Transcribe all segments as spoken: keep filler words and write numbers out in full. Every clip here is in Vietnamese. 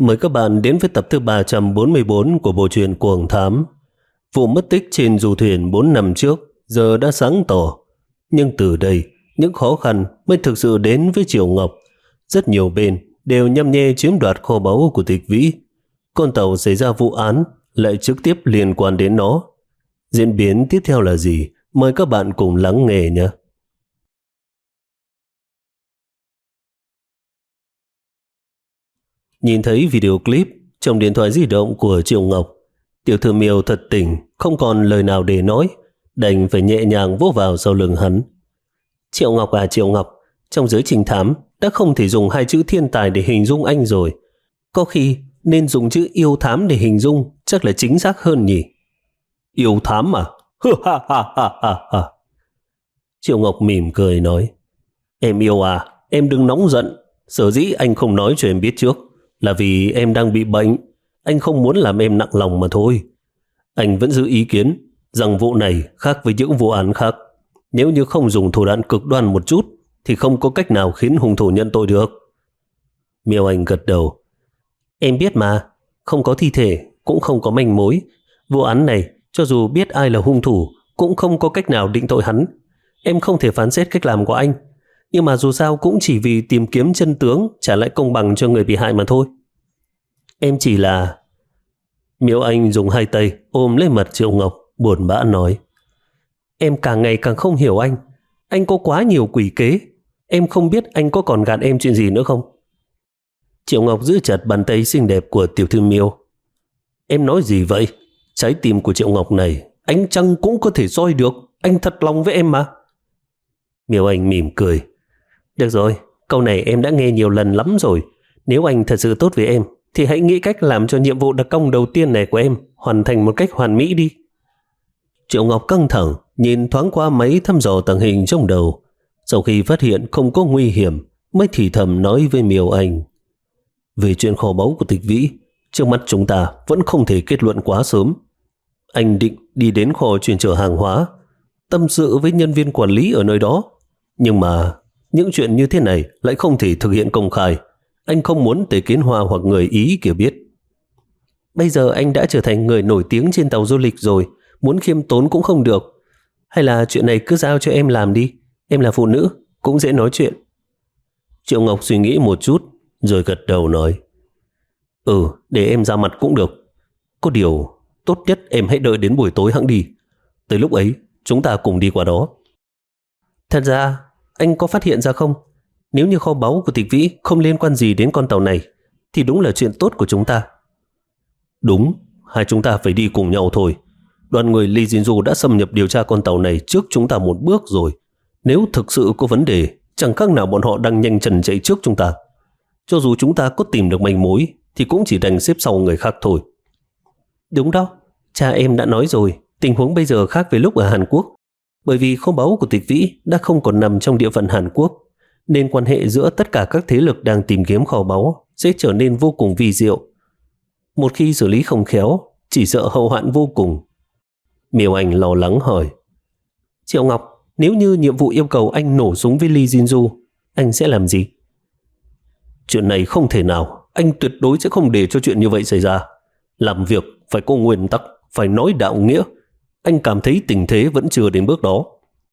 Mời các bạn đến với tập thứ ba trăm bốn mươi bốn của bộ truyện Cuồng Thám. Vụ mất tích trên du thuyền bốn năm trước giờ đã sáng tỏ. Nhưng từ đây, những khó khăn mới thực sự đến với Triệu Ngọc. Rất nhiều bên đều nhăm nhe chiếm đoạt kho báu của Tịch Vĩ. Con tàu xảy ra vụ án lại trực tiếp liên quan đến nó. Diễn biến tiếp theo là gì? Mời các bạn cùng lắng nghe nhé. Nhìn thấy video clip trong điện thoại di động của Triệu Ngọc, Tiểu Thư Miêu thật tỉnh, không còn lời nào để nói, đành phải nhẹ nhàng vỗ vào sau lưng hắn. Triệu Ngọc à Triệu Ngọc, trong giới trinh thám đã không thể dùng hai chữ thiên tài để hình dung anh rồi. Có khi nên dùng chữ yêu thám để hình dung, chắc là chính xác hơn nhỉ. Yêu thám à? Ha ha ha ha ha. Triệu Ngọc mỉm cười nói, em yêu à, em đừng nóng giận. Sở dĩ anh không nói cho em biết trước là vì em đang bị bệnh. Anh không muốn làm em nặng lòng mà thôi. Anh vẫn giữ ý kiến rằng vụ này khác với những vụ án khác. Nếu như không dùng thủ đoạn cực đoan một chút thì không có cách nào khiến hung thủ nhận tội được. Miêu Anh gật đầu. Em biết mà, không có thi thể, cũng không có manh mối. Vụ án này, cho dù biết ai là hung thủ, cũng không có cách nào định tội hắn. Em không thể phán xét cách làm của anh. Nhưng mà dù sao cũng chỉ vì tìm kiếm chân tướng, trả lại công bằng cho người bị hại mà thôi. Em chỉ là... Miêu Anh dùng hai tay ôm lấy mặt Triệu Ngọc, buồn bã nói. Em càng ngày càng không hiểu anh. Anh có quá nhiều quỷ kế. Em không biết anh có còn gạt em chuyện gì nữa không? Triệu Ngọc giữ chặt bàn tay xinh đẹp của Tiểu Thư Miêu. Em nói gì vậy? Trái tim của Triệu Ngọc này ánh trăng cũng có thể soi được. Anh thật lòng với em mà. Miêu Anh mỉm cười. Được rồi, câu này em đã nghe nhiều lần lắm rồi. Nếu anh thật sự tốt với em thì hãy nghĩ cách làm cho nhiệm vụ đặc công đầu tiên này của em hoàn thành một cách hoàn mỹ đi. Triệu Ngọc căng thẳng nhìn thoáng qua máy thăm dò tàng hình trong đầu. Sau khi phát hiện không có nguy hiểm mới thì thầm nói với Miêu Anh. Về chuyện kho báu của Tịch Vĩ, trước mắt chúng ta vẫn không thể kết luận quá sớm. Anh định đi đến kho chuyên chở hàng hóa, tâm sự với nhân viên quản lý ở nơi đó. Nhưng mà những chuyện như thế này lại không thể thực hiện công khai. Anh không muốn Tề Kiến Hoa hoặc người Ý kia biết. Bây giờ anh đã trở thành người nổi tiếng trên tàu du lịch rồi, muốn khiêm tốn cũng không được. Hay là chuyện này cứ giao cho em làm đi. Em là phụ nữ, cũng dễ nói chuyện. Triệu Ngọc suy nghĩ một chút rồi gật đầu nói. Ừ, để em ra mặt cũng được. Có điều, tốt nhất em hãy đợi đến buổi tối hẵng đi. Tới lúc ấy, chúng ta cùng đi qua đó. Thật ra, anh có phát hiện ra không? Nếu như kho báu của Tịch Vĩ không liên quan gì đến con tàu này, thì đúng là chuyện tốt của chúng ta. Đúng, hai chúng ta phải đi cùng nhau thôi. Đoàn người Lee Jinju đã xâm nhập điều tra con tàu này trước chúng ta một bước rồi. Nếu thực sự có vấn đề, chẳng khác nào bọn họ đang nhanh chân chạy trước chúng ta. Cho dù chúng ta có tìm được manh mối, thì cũng chỉ đành xếp sau người khác thôi. Đúng đó, cha em đã nói rồi, tình huống bây giờ khác với lúc ở Hàn Quốc. Bởi vì kho báu của Tịch Vĩ đã không còn nằm trong địa phận Hàn Quốc, nên quan hệ giữa tất cả các thế lực đang tìm kiếm kho báu sẽ trở nên vô cùng vi diệu. Một khi xử lý không khéo, chỉ sợ hậu hoạn vô cùng. Miêu Anh lo lắng hỏi. Triệu Ngọc, nếu như nhiệm vụ yêu cầu anh nổ súng với Lee Jinju, anh sẽ làm gì? Chuyện này không thể nào, anh tuyệt đối sẽ không để cho chuyện như vậy xảy ra. Làm việc phải có nguyên tắc, phải nói đạo nghĩa. Anh cảm thấy tình thế vẫn chưa đến bước đó.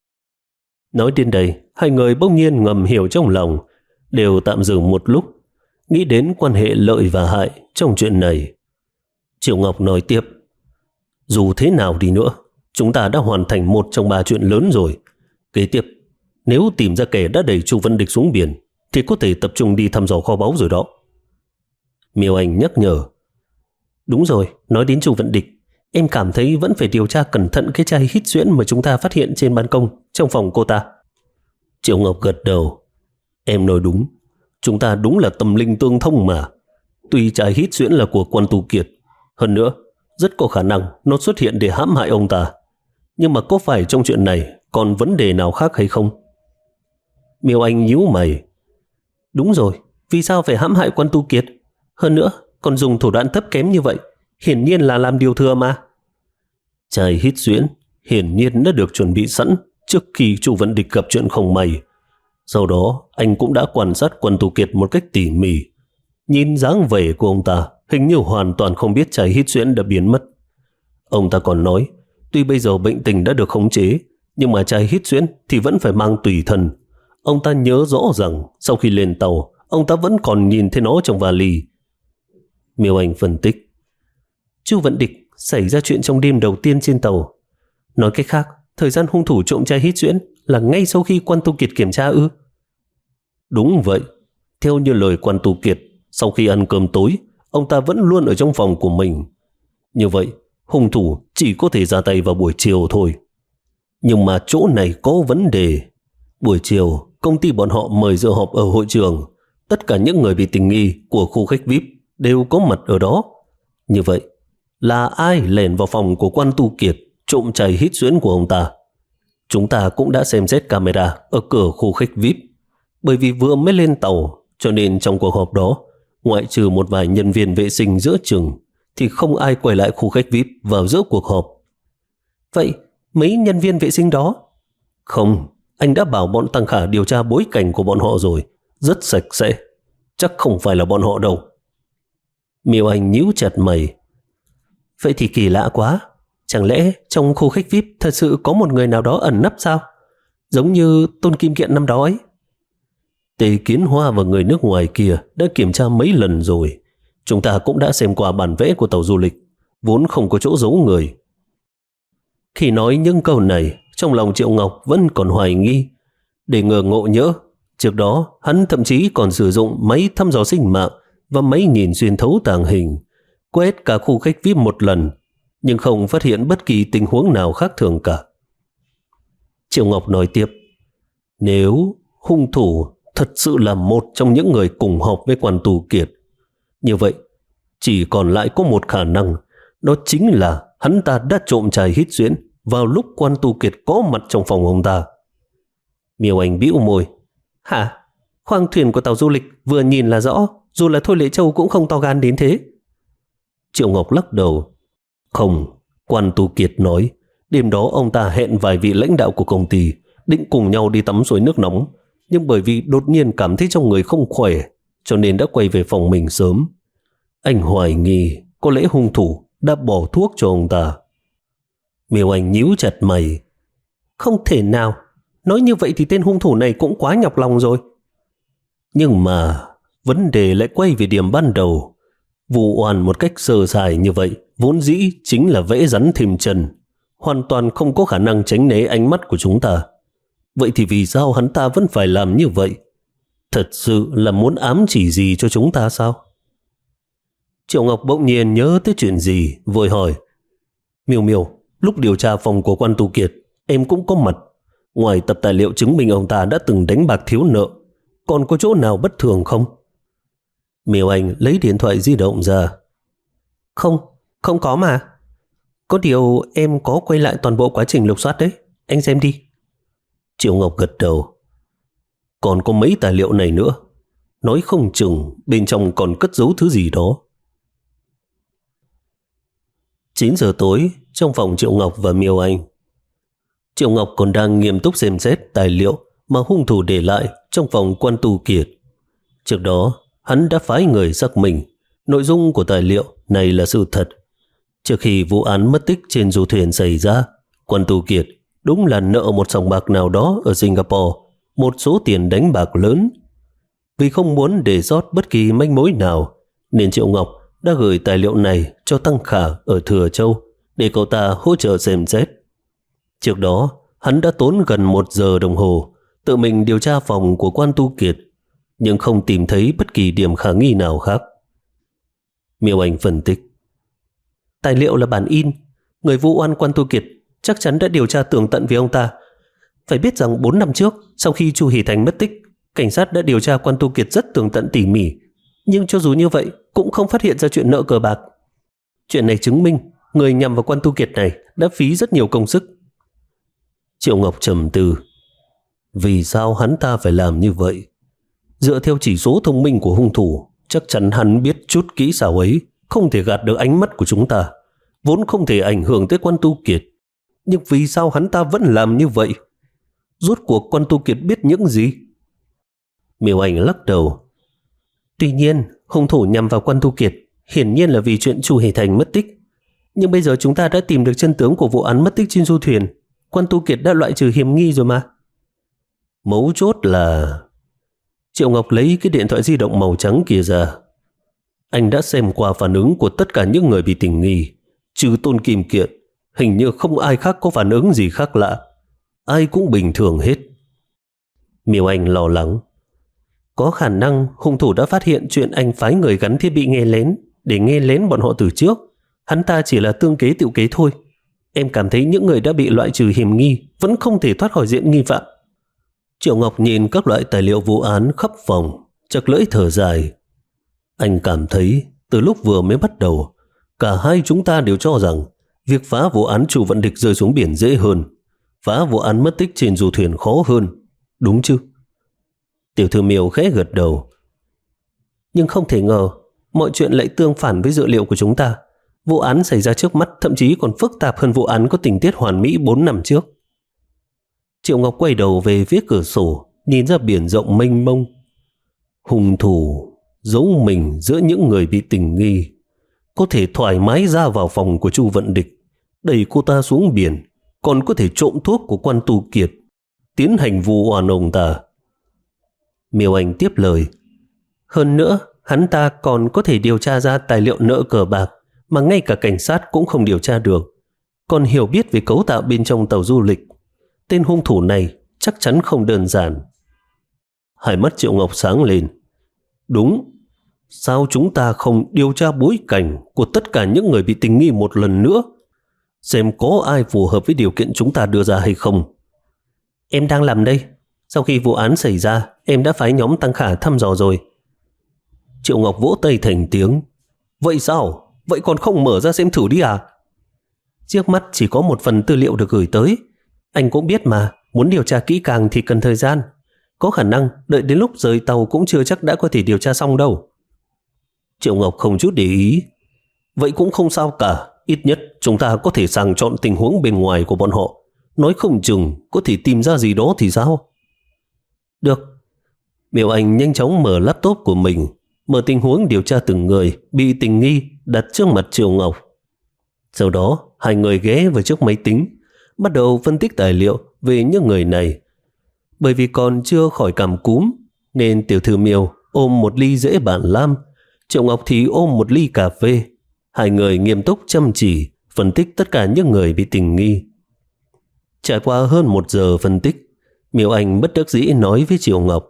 Nói đến đây, hai người bỗng nhiên ngầm hiểu trong lòng, đều tạm dừng một lúc, nghĩ đến quan hệ lợi và hại trong chuyện này. Triệu Ngọc nói tiếp. Dù thế nào đi nữa, chúng ta đã hoàn thành một trong ba chuyện lớn rồi. Kế tiếp, nếu tìm ra kẻ đã đẩy Chu Vân Địch xuống biển, thì có thể tập trung đi thăm dò kho báu rồi đó. Miêu Anh nhắc nhở. Đúng rồi, nói đến Chu Vân Địch, em cảm thấy vẫn phải điều tra cẩn thận cái chai hít xuyễn mà chúng ta phát hiện trên ban công trong phòng cô ta. Triệu Ngọc gật đầu. Em nói đúng, chúng ta đúng là tâm linh tương thông mà. Tuy chai hít xuyễn là của Quan Tu Kiệt, hơn nữa rất có khả năng nó xuất hiện để hãm hại ông ta. Nhưng mà có phải trong chuyện này còn vấn đề nào khác hay không? Miêu Anh nhíu mày. Đúng rồi, vì sao phải hãm hại Quan Tu Kiệt? Hơn nữa còn dùng thủ đoạn thấp kém như vậy, hiển nhiên là làm điều thừa mà. Chai hít xuyễn hiển nhiên đã được chuẩn bị sẵn trước khi Chu Vân Địch gặp chuyện không may. Sau đó anh cũng đã quan sát Quan Tu Kiệt một cách tỉ mỉ. Nhìn dáng vẻ của ông ta, hình như hoàn toàn không biết chai hít xuyễn đã biến mất. Ông ta còn nói, tuy bây giờ bệnh tình đã được khống chế, nhưng mà chai hít xuyễn thì vẫn phải mang tùy thân. Ông ta nhớ rõ rằng sau khi lên tàu, ông ta vẫn còn nhìn thấy nó trong vali. Miêu Anh phân tích, Chu Vận Địch xảy ra chuyện trong đêm đầu tiên trên tàu. Nói cách khác, thời gian hung thủ trộm chai hít xuyễn là ngay sau khi Quan Tu Kiệt kiểm tra ư? Đúng vậy. Theo như lời Quan Tu Kiệt, sau khi ăn cơm tối, ông ta vẫn luôn ở trong phòng của mình. Như vậy, hung thủ chỉ có thể ra tay vào buổi chiều thôi. Nhưng mà chỗ này có vấn đề. Buổi chiều, công ty bọn họ mời dự họp ở hội trường. Tất cả những người bị tình nghi của khu khách vi ai pi đều có mặt ở đó. Như vậy, là ai lẻn vào phòng của Quan Tu Kiệt trộm chai hít xuyễn của ông ta? Chúng ta cũng đã xem xét camera ở cửa khu khách vi ai pi. Bởi vì vừa mới lên tàu, cho nên trong cuộc họp đó, ngoại trừ một vài nhân viên vệ sinh giữa chừng, thì không ai quay lại khu khách vi ai pi vào giữa cuộc họp. Vậy, mấy nhân viên vệ sinh đó? Không, anh đã bảo bọn Tăng Khả điều tra bối cảnh của bọn họ rồi. Rất sạch sẽ. Chắc không phải là bọn họ đâu. Miêu Anh nhíu chặt mày. Vậy thì kỳ lạ quá. Chẳng lẽ trong khu khách vi ai pi thật sự có một người nào đó ẩn nấp sao? Giống như Tôn Kim Kiện năm đó ấy. Tề Kiến Hoa và người nước ngoài kia đã kiểm tra mấy lần rồi. Chúng ta cũng đã xem qua bản vẽ của tàu du lịch, vốn không có chỗ giấu người. Khi nói những câu này, trong lòng Triệu Ngọc vẫn còn hoài nghi. Để ngờ ngộ nhỡ, trước đó hắn thậm chí còn sử dụng máy thăm dò sinh mạng và máy nhìn xuyên thấu tàng hình, quét cả khu khách vi ai pi một lần, nhưng không phát hiện bất kỳ tình huống nào khác thường cả. Triệu Ngọc nói tiếp, nếu hung thủ thật sự là một trong những người cùng họp với Quan Tu Kiệt, như vậy chỉ còn lại có một khả năng, đó chính là hắn ta đã trộm chai hít xuyễn vào lúc Quan Tu Kiệt có mặt trong phòng ông ta. Miêu Anh bĩu môi. Hả? Khoang thuyền của tàu du lịch vừa nhìn là rõ, dù là Thôi Lệ Châu cũng không to gan đến thế. Triệu Ngọc lắc đầu. Không, Quan Tu Kiệt nói, đêm đó ông ta hẹn vài vị lãnh đạo của công ty, định cùng nhau đi tắm suối nước nóng, nhưng bởi vì đột nhiên cảm thấy trong người không khỏe, cho nên đã quay về phòng mình sớm. Anh hoài nghi có lẽ hung thủ đã bỏ thuốc cho ông ta. Miêu Anh nhíu chặt mày. Không thể nào, nói như vậy thì tên hung thủ này cũng quá nhọc lòng rồi. Nhưng mà vấn đề lại quay về điểm ban đầu. Vụ oan một cách sơ sài như vậy vốn dĩ chính là vẽ rắn thêm chân, hoàn toàn không có khả năng tránh né ánh mắt của chúng ta. Vậy thì vì sao hắn ta vẫn phải làm như vậy? Thật sự là muốn ám chỉ gì cho chúng ta sao? Triệu Ngọc bỗng nhiên nhớ tới chuyện gì, vội hỏi. Miêu Miêu, lúc điều tra phòng của Quan Tu Kiệt, em cũng có mặt. Ngoài tập tài liệu chứng minh ông ta đã từng đánh bạc thiếu nợ, còn có chỗ nào bất thường không? Miêu Anh lấy điện thoại di động ra. Không, không có mà. Có điều em có quay lại toàn bộ quá trình lục soát đấy, anh xem đi. Triệu Ngọc gật đầu. Còn có mấy tài liệu này nữa, nói không chừng bên trong còn cất giấu thứ gì đó. chín giờ tối, trong phòng Triệu Ngọc và Miêu Anh. Triệu Ngọc còn đang nghiêm túc xem xét tài liệu mà hung thủ để lại trong phòng Quan Tu Kiệt. Trước đó, hắn đã phái người xác minh nội dung của tài liệu này là sự thật. Trước khi vụ án mất tích trên du thuyền xảy ra, Quan Tu Kiệt đúng là nợ một sòng bạc nào đó ở Singapore một số tiền đánh bạc lớn. Vì không muốn để sót bất kỳ manh mối nào, nên Triệu Ngọc đã gửi tài liệu này cho Tăng Khả ở Thừa Châu để cậu ta hỗ trợ xem xét. Trước đó, hắn đã tốn gần một giờ đồng hồ tự mình điều tra phòng của Quan Tu Kiệt, nhưng không tìm thấy bất kỳ điểm khả nghi nào khác. Miêu Anh phân tích. Tài liệu là bản in, người vu oan Quan Tu Kiệt chắc chắn đã điều tra tường tận về ông ta. Phải biết rằng bốn năm trước, sau khi Chu Hỷ Thành mất tích, cảnh sát đã điều tra Quan Tu Kiệt rất tường tận tỉ mỉ, nhưng cho dù như vậy cũng không phát hiện ra chuyện nợ cờ bạc. Chuyện này chứng minh người nhằm vào Quan Tu Kiệt này đã phí rất nhiều công sức. Triệu Ngọc trầm tư. Vì sao hắn ta phải làm như vậy? Dựa theo chỉ số thông minh của hung thủ, chắc chắn hắn biết chút kỹ xảo ấy không thể gạt được ánh mắt của chúng ta, vốn không thể ảnh hưởng tới Quan Tu Kiệt. Nhưng vì sao hắn ta vẫn làm như vậy? Rốt cuộc Quan Tu Kiệt biết những gì? Miêu Anh lắc đầu. Tuy nhiên, hung thủ nhằm vào Quan Tu Kiệt hiển nhiên là vì chuyện Chu Hề Thành mất tích. Nhưng bây giờ chúng ta đã tìm được chân tướng của vụ án mất tích trên du thuyền. Quan Tu Kiệt đã loại trừ hiểm nghi rồi mà. Mấu chốt là... Triệu Ngọc lấy cái điện thoại di động màu trắng kia ra. Anh đã xem qua phản ứng của tất cả những người bị tình nghi, trừ Tôn Kim Kiện. Hình như không ai khác có phản ứng gì khác lạ. Ai cũng bình thường hết. Miêu Anh lo lắng. Có khả năng hung thủ đã phát hiện chuyện anh phái người gắn thiết bị nghe lén để nghe lén bọn họ từ trước. Hắn ta chỉ là tương kế tựu kế thôi. Em cảm thấy những người đã bị loại trừ hiểm nghi vẫn không thể thoát khỏi diện nghi phạm. Triệu Ngọc nhìn các loại tài liệu vụ án khắp phòng, chật lưỡi thở dài. Anh cảm thấy từ lúc vừa mới bắt đầu, cả hai chúng ta đều cho rằng việc phá vụ án Chu Vận Địch rơi xuống biển dễ hơn, phá vụ án mất tích trên du thuyền khó hơn, đúng chứ? Tiểu thư Miêu khẽ gật đầu. Nhưng không thể ngờ mọi chuyện lại tương phản với dự liệu của chúng ta. Vụ án xảy ra trước mắt thậm chí còn phức tạp hơn vụ án có tình tiết hoàn mỹ bốn năm trước. Triệu Ngọc quay đầu về phía cửa sổ, nhìn ra biển rộng mênh mông. Hung thủ giấu mình giữa những người bị tình nghi, có thể thoải mái ra vào phòng của Chu Vận Địch, đẩy cô ta xuống biển, còn có thể trộm thuốc của Quan Tu Kiệt, tiến hành vu oan ông ta. Miêu Anh tiếp lời. Hơn nữa, hắn ta còn có thể điều tra ra tài liệu nợ cờ bạc mà ngay cả cảnh sát cũng không điều tra được, còn hiểu biết về cấu tạo bên trong tàu du lịch. Tên hung thủ này chắc chắn không đơn giản. Hai mắt Triệu Ngọc sáng lên. Đúng, sao chúng ta không điều tra bối cảnh của tất cả những người bị tình nghi một lần nữa, xem có ai phù hợp với điều kiện chúng ta đưa ra hay không? Em đang làm đây. Sau khi vụ án xảy ra, em đã phái nhóm Tăng Khả thăm dò rồi. Triệu Ngọc vỗ tay thành tiếng. Vậy sao? Vậy còn không mở ra xem thử đi à? Trước mắt chỉ có một phần tư liệu được gửi tới. Anh cũng biết mà, muốn điều tra kỹ càng thì cần thời gian. Có khả năng đợi đến lúc rời tàu cũng chưa chắc đã có thể điều tra xong đâu. Triệu Ngọc không chút để ý. Vậy cũng không sao cả. Ít nhất chúng ta có thể sàng chọn tình huống bên ngoài của bọn họ. Nói không chừng có thể tìm ra gì đó thì sao? Được. Miêu Anh nhanh chóng mở laptop của mình, mở tình huống điều tra từng người bị tình nghi đặt trước mặt Triệu Ngọc. Sau đó hai người ghé vào trước máy tính, bắt đầu phân tích tài liệu về những người này. Bởi vì còn chưa khỏi cảm cúm nên tiểu thư Miêu ôm một ly rễ bản lam, Triệu Ngọc thì ôm một ly cà phê. Hai người nghiêm túc chăm chỉ phân tích tất cả những người bị tình nghi. Trải qua hơn một giờ phân tích, Miêu Anh bất đắc dĩ nói với Triệu Ngọc.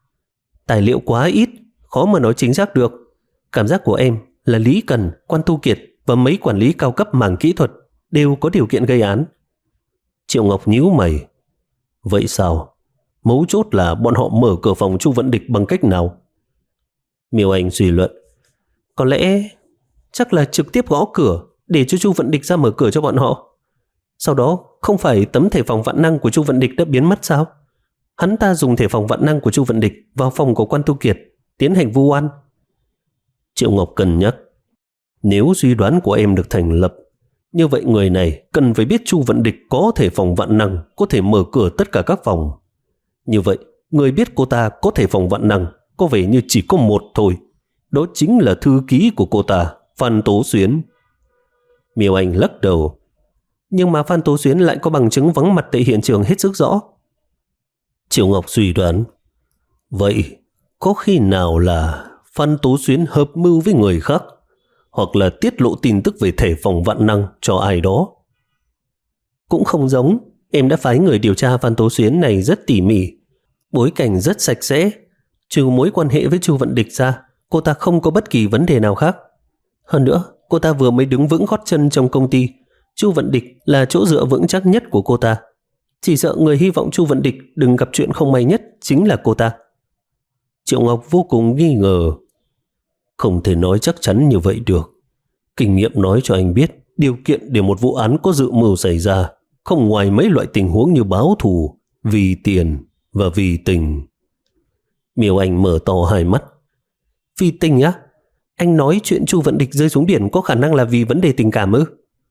Tài liệu quá ít, khó mà nói chính xác được. Cảm giác của em là Lý Cần, Quan Tu Kiệt và mấy quản lý cao cấp mảng kỹ thuật đều có điều kiện gây án. Triệu Ngọc nhíu mày. Vậy sao? Mấu chốt là bọn họ mở cửa phòng Chu Vận Địch bằng cách nào? Miêu Anh suy luận. Có lẽ chắc là trực tiếp gõ cửa để cho Chu Vận Địch ra mở cửa cho bọn họ. Sau đó không phải tấm thể phòng vạn năng của Chu Vận Địch đã biến mất sao? Hắn ta dùng thể phòng vạn năng của Chu Vận Địch vào phòng của Quan Tu Kiệt tiến hành vu oan. Triệu Ngọc cân nhắc. Nếu suy đoán của em được thành lập, như vậy người này cần phải biết Chu Vận Địch có thể phòng vạn năng, có thể mở cửa tất cả các phòng. Như vậy, người biết cô ta có thể phòng vạn năng có vẻ như chỉ có một thôi. Đó chính là thư ký của cô ta, Phan Tố Xuyến. Miêu Anh lắc đầu. Nhưng mà Phan Tố Xuyến lại có bằng chứng vắng mặt tại hiện trường hết sức rõ. Triệu Ngọc suy đoán. Vậy có khi nào là Phan Tố Xuyến hợp mưu với người khác, hoặc là tiết lộ tin tức về thể phòng vạn năng cho ai đó? Cũng không giống. Em đã phái người điều tra Phan Tố Xuyến này rất tỉ mỉ, bối cảnh rất sạch sẽ. Trừ mối quan hệ với Chu Vận Địch ra, cô ta không có bất kỳ vấn đề nào khác. Hơn nữa, cô ta vừa mới đứng vững gót chân trong công ty. Chu Vận Địch là chỗ dựa vững chắc nhất của cô ta. Chỉ sợ người hy vọng Chu Vận Địch đừng gặp chuyện không may nhất chính là cô ta. Triệu Ngọc vô cùng nghi ngờ. Không thể nói chắc chắn như vậy được. Kinh nghiệm nói cho anh biết, điều kiện để một vụ án có dự mưu xảy ra không ngoài mấy loại tình huống như báo thù, vì tiền và vì tình. Miêu Anh mở to hai mắt. Vì tình á? Anh nói chuyện Chu Vận Địch rơi xuống biển có khả năng là vì vấn đề tình cảm ư?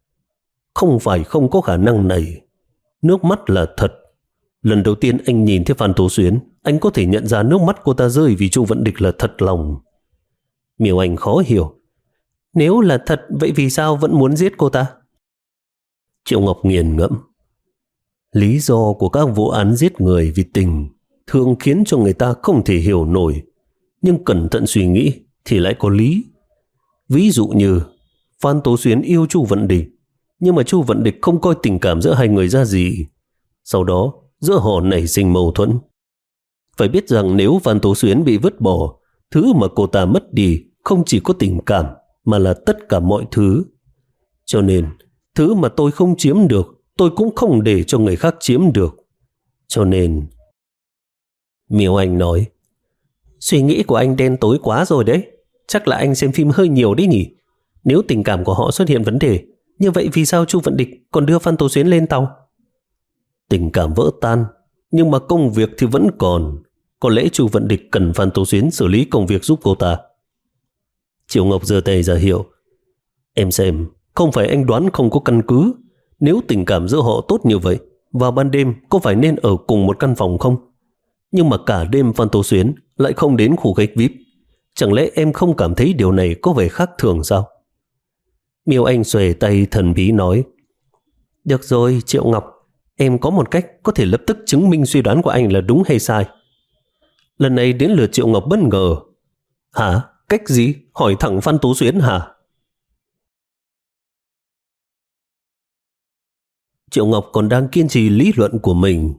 Không phải không có khả năng này. Nước mắt là thật. Lần đầu tiên anh nhìn thấy Phan Tố Xuyến, anh có thể nhận ra nước mắt cô ta rơi vì Chu Vận Địch là thật lòng. Miêu Anh khó hiểu. Nếu là thật, vậy vì sao vẫn muốn giết cô ta? Triệu Ngọc nghiền ngẫm. Lý do của các vụ án giết người vì tình thường khiến cho người ta không thể hiểu nổi, nhưng cẩn thận suy nghĩ thì lại có lý. Ví dụ như Phan Tố Xuyến yêu Chu Vận Địch, nhưng mà Chu Vận Địch không coi tình cảm giữa hai người ra gì. Sau đó giữa họ nảy sinh mâu thuẫn. Phải biết rằng nếu Phan Tố Xuyến bị vứt bỏ, thứ mà cô ta mất đi không chỉ có tình cảm mà là tất cả mọi thứ. Cho nên thứ mà tôi không chiếm được, tôi cũng không để cho người khác chiếm được. Cho nên... Miêu Anh nói, suy nghĩ của anh đen tối quá rồi đấy. Chắc là anh xem phim hơi nhiều đấy nhỉ. Nếu tình cảm của họ xuất hiện vấn đề, như vậy vì sao Chu Vận Địch còn đưa Phan Tố Xuyến lên tàu? Tình cảm vỡ tan, nhưng mà công việc thì vẫn còn. Có lẽ Chu Vận Địch cần Phan Tố Xuyến xử lý công việc giúp cô ta. Triệu Ngọc giơ tay ra hiệu. Em xem, không phải anh đoán không có căn cứ. Nếu tình cảm giữa họ tốt như vậy, vào ban đêm có phải nên ở cùng một căn phòng không? Nhưng mà cả đêm Phan Tố Xuyến lại không đến khu khách vi ai pi. Chẳng lẽ em không cảm thấy điều này có vẻ khác thường sao? Miêu Anh xuề tay thần bí nói, được rồi Triệu Ngọc, em có một cách có thể lập tức chứng minh suy đoán của anh là đúng hay sai. Lần này đến lượt Triệu Ngọc bất ngờ. Hả? Cách gì? Hỏi thẳng Phan Tố Xuyến hả? Triệu Ngọc còn đang kiên trì lý luận của mình.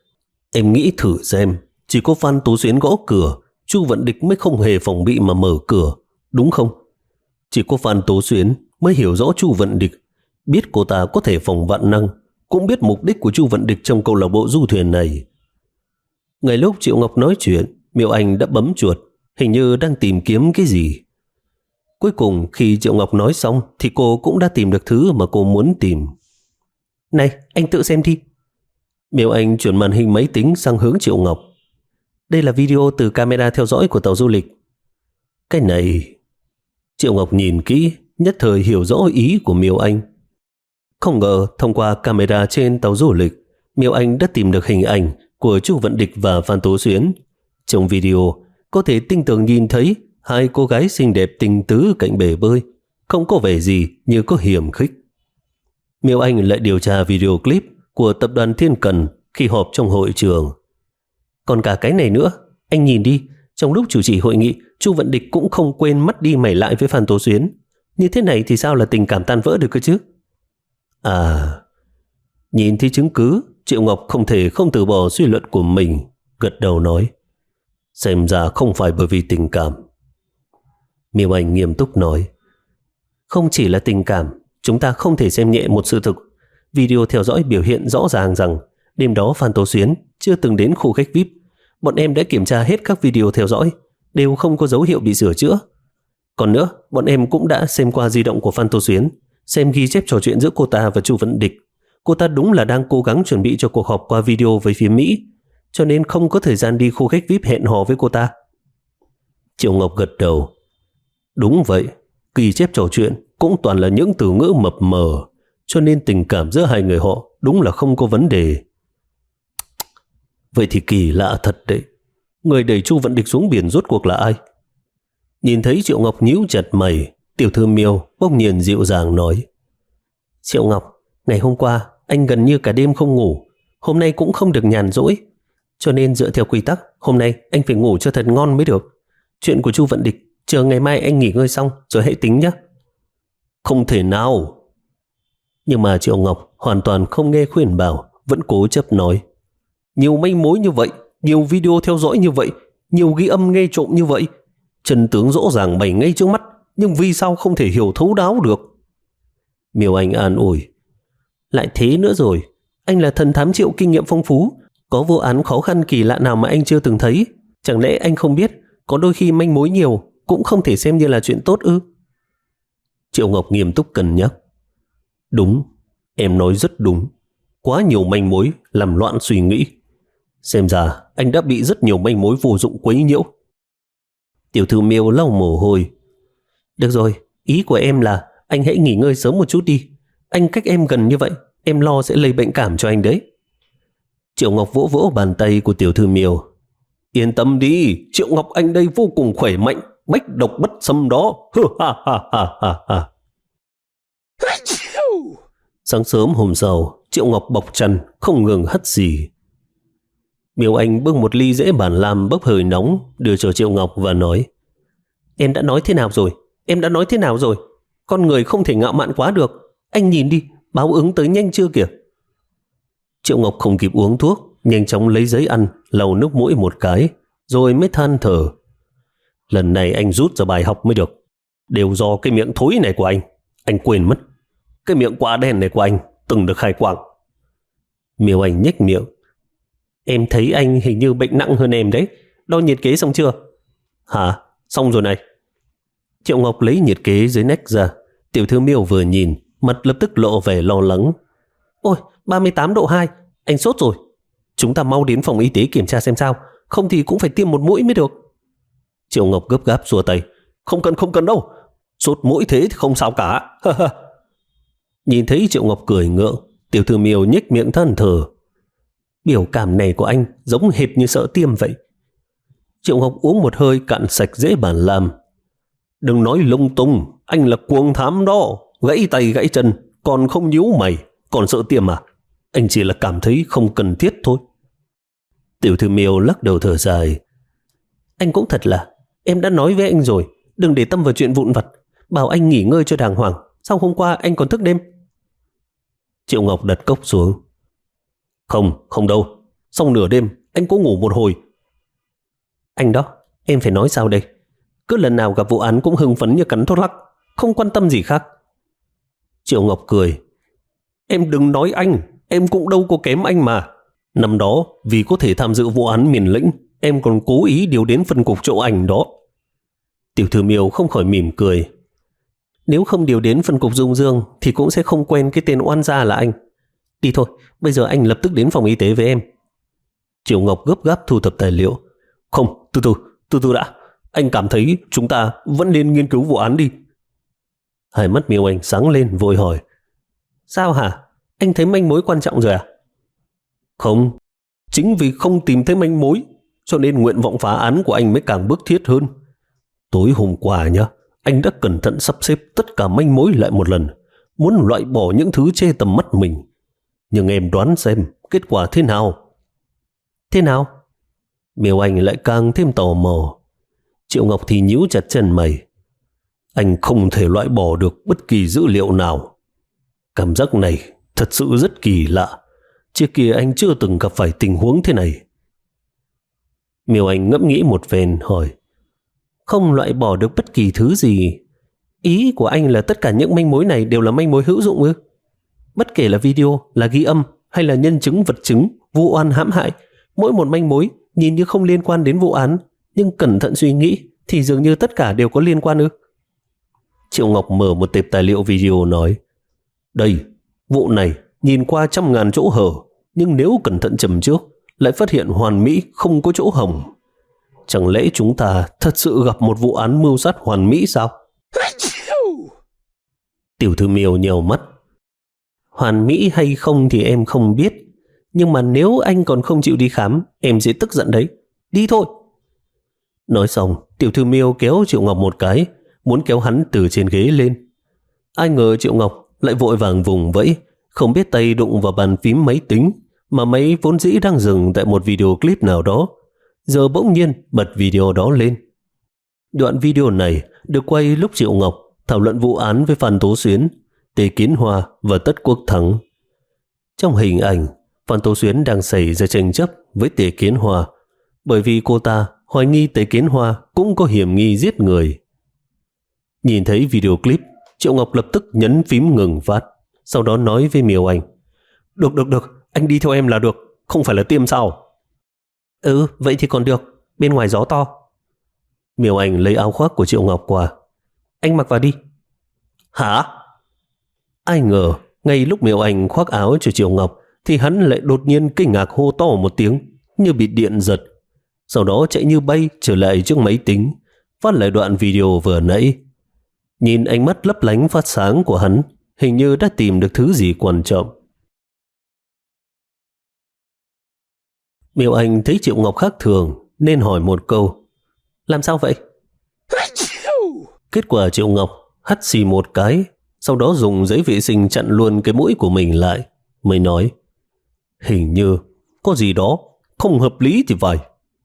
Em nghĩ thử xem, chỉ có Phan Tố Xuyến gõ cửa, Chu Vận Địch mới không hề phòng bị mà mở cửa, đúng không? Chỉ có Phan Tố Xuyến mới hiểu rõ Chu Vận Địch, biết cô ta có thể phòng vạn năng, cũng biết mục đích của Chu Vận Địch trong câu lạc bộ du thuyền này. Ngay lúc Triệu Ngọc nói chuyện, Miêu Anh đã bấm chuột, hình như đang tìm kiếm cái gì. Cuối cùng khi Triệu Ngọc nói xong thì cô cũng đã tìm được thứ mà cô muốn tìm. Này, anh tự xem đi. Miêu Anh chuyển màn hình máy tính sang hướng Triệu Ngọc. Đây là video từ camera theo dõi của tàu du lịch. Cái này... Triệu Ngọc nhìn kỹ, nhất thời hiểu rõ ý của Miêu Anh. Không ngờ thông qua camera trên tàu du lịch, Miêu Anh đã tìm được hình ảnh của Chu Vận Địch và Phan Tố Xuyến. Trong video, có thể tinh tường nhìn thấy hai cô gái xinh đẹp tình tứ cạnh bể bơi, không có vẻ gì như có hiểm khích. Miêu Anh lại điều tra video clip của tập đoàn Thiên Cần khi họp trong hội trường. Còn cả cái này nữa, anh nhìn đi, trong lúc chủ trì hội nghị, Chu Vận Địch cũng không quên mắt đi mày lại với Phan Tố Xuyến. Như thế này thì sao là tình cảm tan vỡ được cơ chứ? À, nhìn thấy chứng cứ, Triệu Ngọc không thể không từ bỏ suy luận của mình, gật đầu nói, xem ra không phải bởi vì tình cảm. Miêu Anh nghiêm túc nói, không chỉ là tình cảm, chúng ta không thể xem nhẹ một sự thực. Video theo dõi biểu hiện rõ ràng rằng đêm đó Phan Tố Xuyến chưa từng đến khu khách vi ai pi. Bọn em đã kiểm tra hết các video theo dõi, đều không có dấu hiệu bị sửa chữa. Còn nữa, bọn em cũng đã xem qua di động của Phan Tố Xuyến, xem ghi chép trò chuyện giữa cô ta và Chu Vận Địch. Cô ta đúng là đang cố gắng chuẩn bị cho cuộc họp qua video với phía Mỹ, cho nên không có thời gian đi khu khách vi ai pi hẹn hò với cô ta. Triệu Ngọc gật đầu. Đúng vậy, ghi chép trò chuyện cũng toàn là những từ ngữ mập mờ, cho nên tình cảm giữa hai người họ đúng là không có vấn đề. Vậy thì kỳ lạ thật đấy. Người đẩy Chu Vận Địch xuống biển rốt cuộc là ai? Nhìn thấy Triệu Ngọc nhíu chặt mày, tiểu thư Miêu bỗng nhiên dịu dàng nói, Triệu Ngọc, ngày hôm qua anh gần như cả đêm không ngủ, hôm nay cũng không được nhàn rỗi, cho nên dựa theo quy tắc, hôm nay anh phải ngủ cho thật ngon mới được. Chuyện của Chu Vận Địch chờ ngày mai anh nghỉ ngơi xong rồi hãy tính nhé. Không thể nào. Nhưng mà Triệu Ngọc hoàn toàn không nghe khuyên bảo, vẫn cố chấp nói, nhiều manh mối như vậy, nhiều video theo dõi như vậy, nhiều ghi âm nghe trộm như vậy, chân tướng rõ ràng bày ngay trước mắt, nhưng vì sao không thể hiểu thấu đáo được? Miêu Anh an ủi, lại thế nữa rồi, anh là thần thám Triệu kinh nghiệm phong phú, có vụ án khó khăn kỳ lạ nào mà anh chưa từng thấy? Chẳng lẽ anh không biết có đôi khi manh mối nhiều cũng không thể xem như là chuyện tốt ư? Triệu Ngọc nghiêm túc cân nhắc. Đúng, em nói rất đúng. Quá nhiều manh mối làm loạn suy nghĩ. Xem ra anh đã bị rất nhiều manh mối vô dụng quấy nhiễu. Tiểu thư Miêu lau mồ hôi. Được rồi, ý của em là anh hãy nghỉ ngơi sớm một chút đi. Anh cách em gần như vậy, em lo sẽ lây bệnh cảm cho anh đấy. Triệu Ngọc vỗ vỗ bàn tay của tiểu thư Miêu. Yên tâm đi, Triệu Ngọc anh đây vô cùng khỏe mạnh, bách độc bất xâm đó. Ha ha ha ha ha. Sáng sớm hôm sau, Triệu Ngọc bọc chăn không ngừng hắt xì. Miêu Anh bưng một ly rễ bản lam bốc hơi nóng đưa cho Triệu Ngọc và nói: Em đã nói thế nào rồi? Em đã nói thế nào rồi? Con người không thể ngạo mạn quá được. Anh nhìn đi, báo ứng tới nhanh chưa kìa. Triệu Ngọc không kịp uống thuốc, nhanh chóng lấy giấy ăn, lau nước mũi một cái, rồi mới than thở. Lần này anh rút ra bài học mới được. Đều do cái miệng thối này của anh. Anh quên mất. Cái miệng quả đen này của anh từng được khai quang. Miêu Anh nhếch miệng. Em thấy anh hình như bệnh nặng hơn em đấy. Đo nhiệt kế xong chưa? Hả? Xong rồi này. Triệu Ngọc lấy nhiệt kế dưới nách ra. Tiểu thư Miêu vừa nhìn, mặt lập tức lộ vẻ lo lắng. Ôi, ba mươi tám độ hai, anh sốt rồi. Chúng ta mau đến phòng y tế kiểm tra xem sao, không thì cũng phải tiêm một mũi mới được. Triệu Ngọc gấp gáp xua tay. Không cần không cần đâu, sốt mũi thế thì không sao cả. Nhìn thấy Triệu Ngọc cười ngượng, tiểu thư Miêu nhếch miệng than thở. Biểu cảm này của anh giống hệt như sợ tiêm vậy. Triệu Ngọc uống một hơi cạn sạch rễ bản lam. Đừng nói lung tung, anh là cuồng thám đó. Gãy tay gãy chân còn không nhíu mày, còn sợ tiêm à? Anh chỉ là cảm thấy không cần thiết thôi. Tiểu thư Miêu lắc đầu thở dài. Anh cũng thật là, em đã nói với anh rồi, đừng để tâm vào chuyện vụn vặt, bảo anh nghỉ ngơi cho đàng hoàng. Sao hôm qua anh còn thức đêm? Triệu Ngọc đặt cốc xuống. Không, không đâu. Xong nửa đêm anh cũng ngủ một hồi. Anh đó, em phải nói sao đây? Cứ lần nào gặp vụ án cũng hưng phấn như cắn thuốc lắc, không quan tâm gì khác. Triệu Ngọc cười. Em đừng nói anh, em cũng đâu có kém anh mà. Năm đó vì có thể tham dự vụ án Miền Lĩnh, em còn cố ý điều đến phân cục chỗ ảnh đó. Tiểu thư Miêu không khỏi mỉm cười. Nếu không điều đến phân cục Dung Dương thì cũng sẽ không quen cái tên oan gia là anh. Đi thôi, bây giờ anh lập tức đến phòng y tế với em. Triệu Ngọc gấp gáp thu thập tài liệu. Không, từ từ, từ từ đã. Anh cảm thấy chúng ta vẫn nên nghiên cứu vụ án đi. Hai mắt Miêu Anh sáng lên vội hỏi. Sao hả? Anh thấy manh mối quan trọng rồi à? Không, chính vì không tìm thấy manh mối cho nên nguyện vọng phá án của anh mới càng bức thiết hơn. Tối hôm qua nhá, anh đã cẩn thận sắp xếp tất cả manh mối lại một lần, muốn loại bỏ những thứ chê tầm mắt mình. Nhưng em đoán xem kết quả thế nào? Thế nào? Miêu Anh lại càng thêm tò mò. Triệu Ngọc thì nhíu chặt chân mày. Anh không thể loại bỏ được bất kỳ dữ liệu nào. Cảm giác này thật sự rất kỳ lạ. Trước kia anh chưa từng gặp phải tình huống thế này. Miêu Anh ngẫm nghĩ một phen hỏi. Không loại bỏ được bất kỳ thứ gì? Ý của anh là tất cả những manh mối này đều là manh mối hữu dụng ư? Bất kể là video, là ghi âm hay là nhân chứng vật chứng, vụ oan hãm hại, mỗi một manh mối nhìn như không liên quan đến vụ án, nhưng cẩn thận suy nghĩ thì dường như tất cả đều có liên quan ư? Triệu Ngọc mở một tệp tài liệu video nói. Đây, vụ này nhìn qua trăm ngàn chỗ hở, nhưng nếu cẩn thận chầm trước lại phát hiện hoàn mỹ không có chỗ hỏng. Chẳng lẽ chúng ta thật sự gặp một vụ án mưu sát hoàn mỹ sao? Tiểu thư Miêu nhèo mắt. Hoàn mỹ hay không thì em không biết, nhưng mà nếu anh còn không chịu đi khám, em sẽ tức giận đấy. Đi thôi. Nói xong, tiểu thư Miêu kéo Triệu Ngọc một cái, muốn kéo hắn từ trên ghế lên. Ai ngờ Triệu Ngọc lại vội vàng vùng vẫy, không biết tay đụng vào bàn phím máy tính, mà máy vốn dĩ đang dừng tại một video clip nào đó. Giờ bỗng nhiên bật video đó lên. Đoạn video này được quay lúc Triệu Ngọc thảo luận vụ án với Phan Tố Xuyến, Tề Kiến Hoa và Tất Quốc Thắng. Trong hình ảnh, Phan Tố Xuyến đang xảy ra tranh chấp với Tề Kiến Hoa, bởi vì cô ta hoài nghi Tề Kiến Hoa cũng có hiểm nghi giết người. Nhìn thấy video clip, Triệu Ngọc lập tức nhấn phím ngừng phát, sau đó nói với Miêu Anh. Được, được, được, anh đi theo em là được, không phải là tiêm sao? Ừ, vậy thì còn được, bên ngoài gió to. Miêu Anh lấy áo khoác của Triệu Ngọc qua. Anh mặc vào đi. Hả? Ai ngờ, ngay lúc Miêu Anh khoác áo cho Triệu Ngọc, thì hắn lại đột nhiên kinh ngạc hô to một tiếng, như bị điện giật. Sau đó chạy như bay trở lại trước máy tính, phát lại đoạn video vừa nãy. Nhìn ánh mắt lấp lánh phát sáng của hắn, hình như đã tìm được thứ gì quan trọng. Miêu Anh thấy Triệu Ngọc khác thường nên hỏi một câu. Làm sao vậy? Kết quả Triệu Ngọc hắt xì một cái, sau đó dùng giấy vệ sinh chặn luôn cái mũi của mình lại, mới nói: hình như có gì đó không hợp lý thì phải.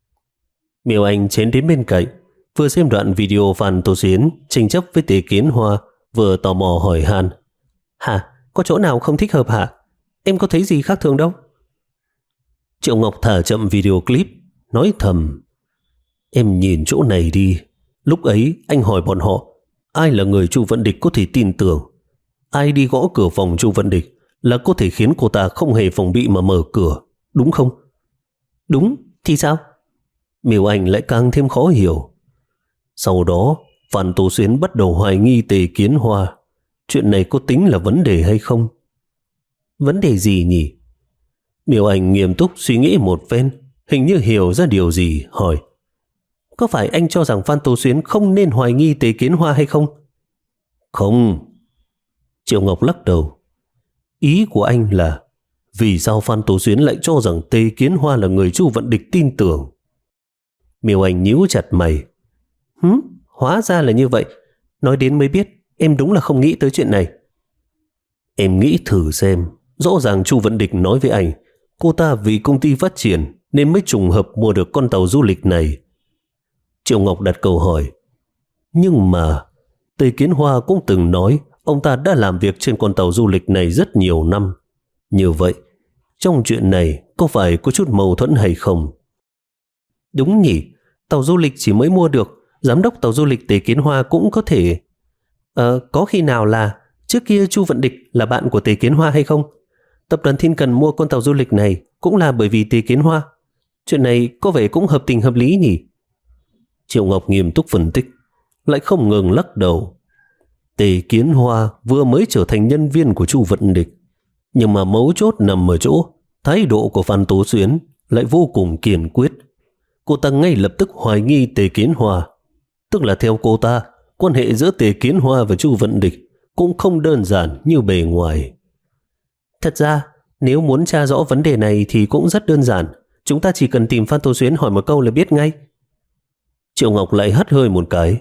Miêu Anh chén đến bên cạnh, vừa xem đoạn video Phan Tô Xuyến tranh chấp với Tề Kiến Hoa, vừa tò mò hỏi han: hả, có chỗ nào không thích hợp hả? Em có thấy gì khác thường đâu. Triệu Ngọc thả chậm video clip, nói thầm: em nhìn chỗ này đi. Lúc ấy anh hỏi bọn họ ai là người Chu Vận Địch có thể tin tưởng. Ai đi gõ cửa phòng Chu Vận Địch là có thể khiến cô ta không hề phòng bị mà mở cửa, đúng không? Đúng, thì sao? Miêu Anh lại càng thêm khó hiểu. Sau đó Phan Tô Xuyến bắt đầu hoài nghi Tề Kiến Hoa. Chuyện này có tính là vấn đề hay không? Vấn đề gì nhỉ? Miêu Anh nghiêm túc suy nghĩ một phen, hình như hiểu ra điều gì, hỏi: có phải anh cho rằng Phan Tô Xuyến không nên hoài nghi Tề Kiến Hoa hay không? Không. Triệu Ngọc lắc đầu. Ý của anh là vì sao Phan Tô Xuyến lại cho rằng Tề Kiến Hoa là người Chu Vận Địch tin tưởng? Miêu Anh nhíu chặt mày. Hứ, hóa ra là như vậy. Nói đến mới biết, em đúng là không nghĩ tới chuyện này. Em nghĩ thử xem, rõ ràng Chu Vận Địch nói với anh cô ta vì công ty phát triển nên mới trùng hợp mua được con tàu du lịch này. Triệu Ngọc đặt câu hỏi. Nhưng mà Tề Kiến Hoa cũng từng nói ông ta đã làm việc trên con tàu du lịch này rất nhiều năm. Như vậy, trong chuyện này có phải có chút mâu thuẫn hay không? Đúng nhỉ, tàu du lịch chỉ mới mua được, giám đốc tàu du lịch Tề Kiến Hoa cũng có thể... Ờ, có khi nào là trước kia Chu Vận Địch là bạn của Tề Kiến Hoa hay không? Tập đoàn Thiên Cần mua con tàu du lịch này cũng là bởi vì Tề Kiến Hoa. Chuyện này có vẻ cũng hợp tình hợp lý nhỉ? Triệu Ngọc nghiêm túc phân tích, lại không ngừng lắc đầu. Tề Kiến Hoa vừa mới trở thành nhân viên của Chu Vận Địch, nhưng mà mấu chốt nằm ở chỗ thái độ của Phan Tố Xuyến lại vô cùng kiên quyết. Cô ta ngay lập tức hoài nghi Tề Kiến Hoa. Tức là theo cô ta, quan hệ giữa Tề Kiến Hoa và Chu Vận Địch cũng không đơn giản như bề ngoài. Thật ra, nếu muốn tra rõ vấn đề này thì cũng rất đơn giản. Chúng ta chỉ cần tìm Phan Tố Xuyến hỏi một câu là biết ngay. Triệu Ngọc lại hắt hơi một cái.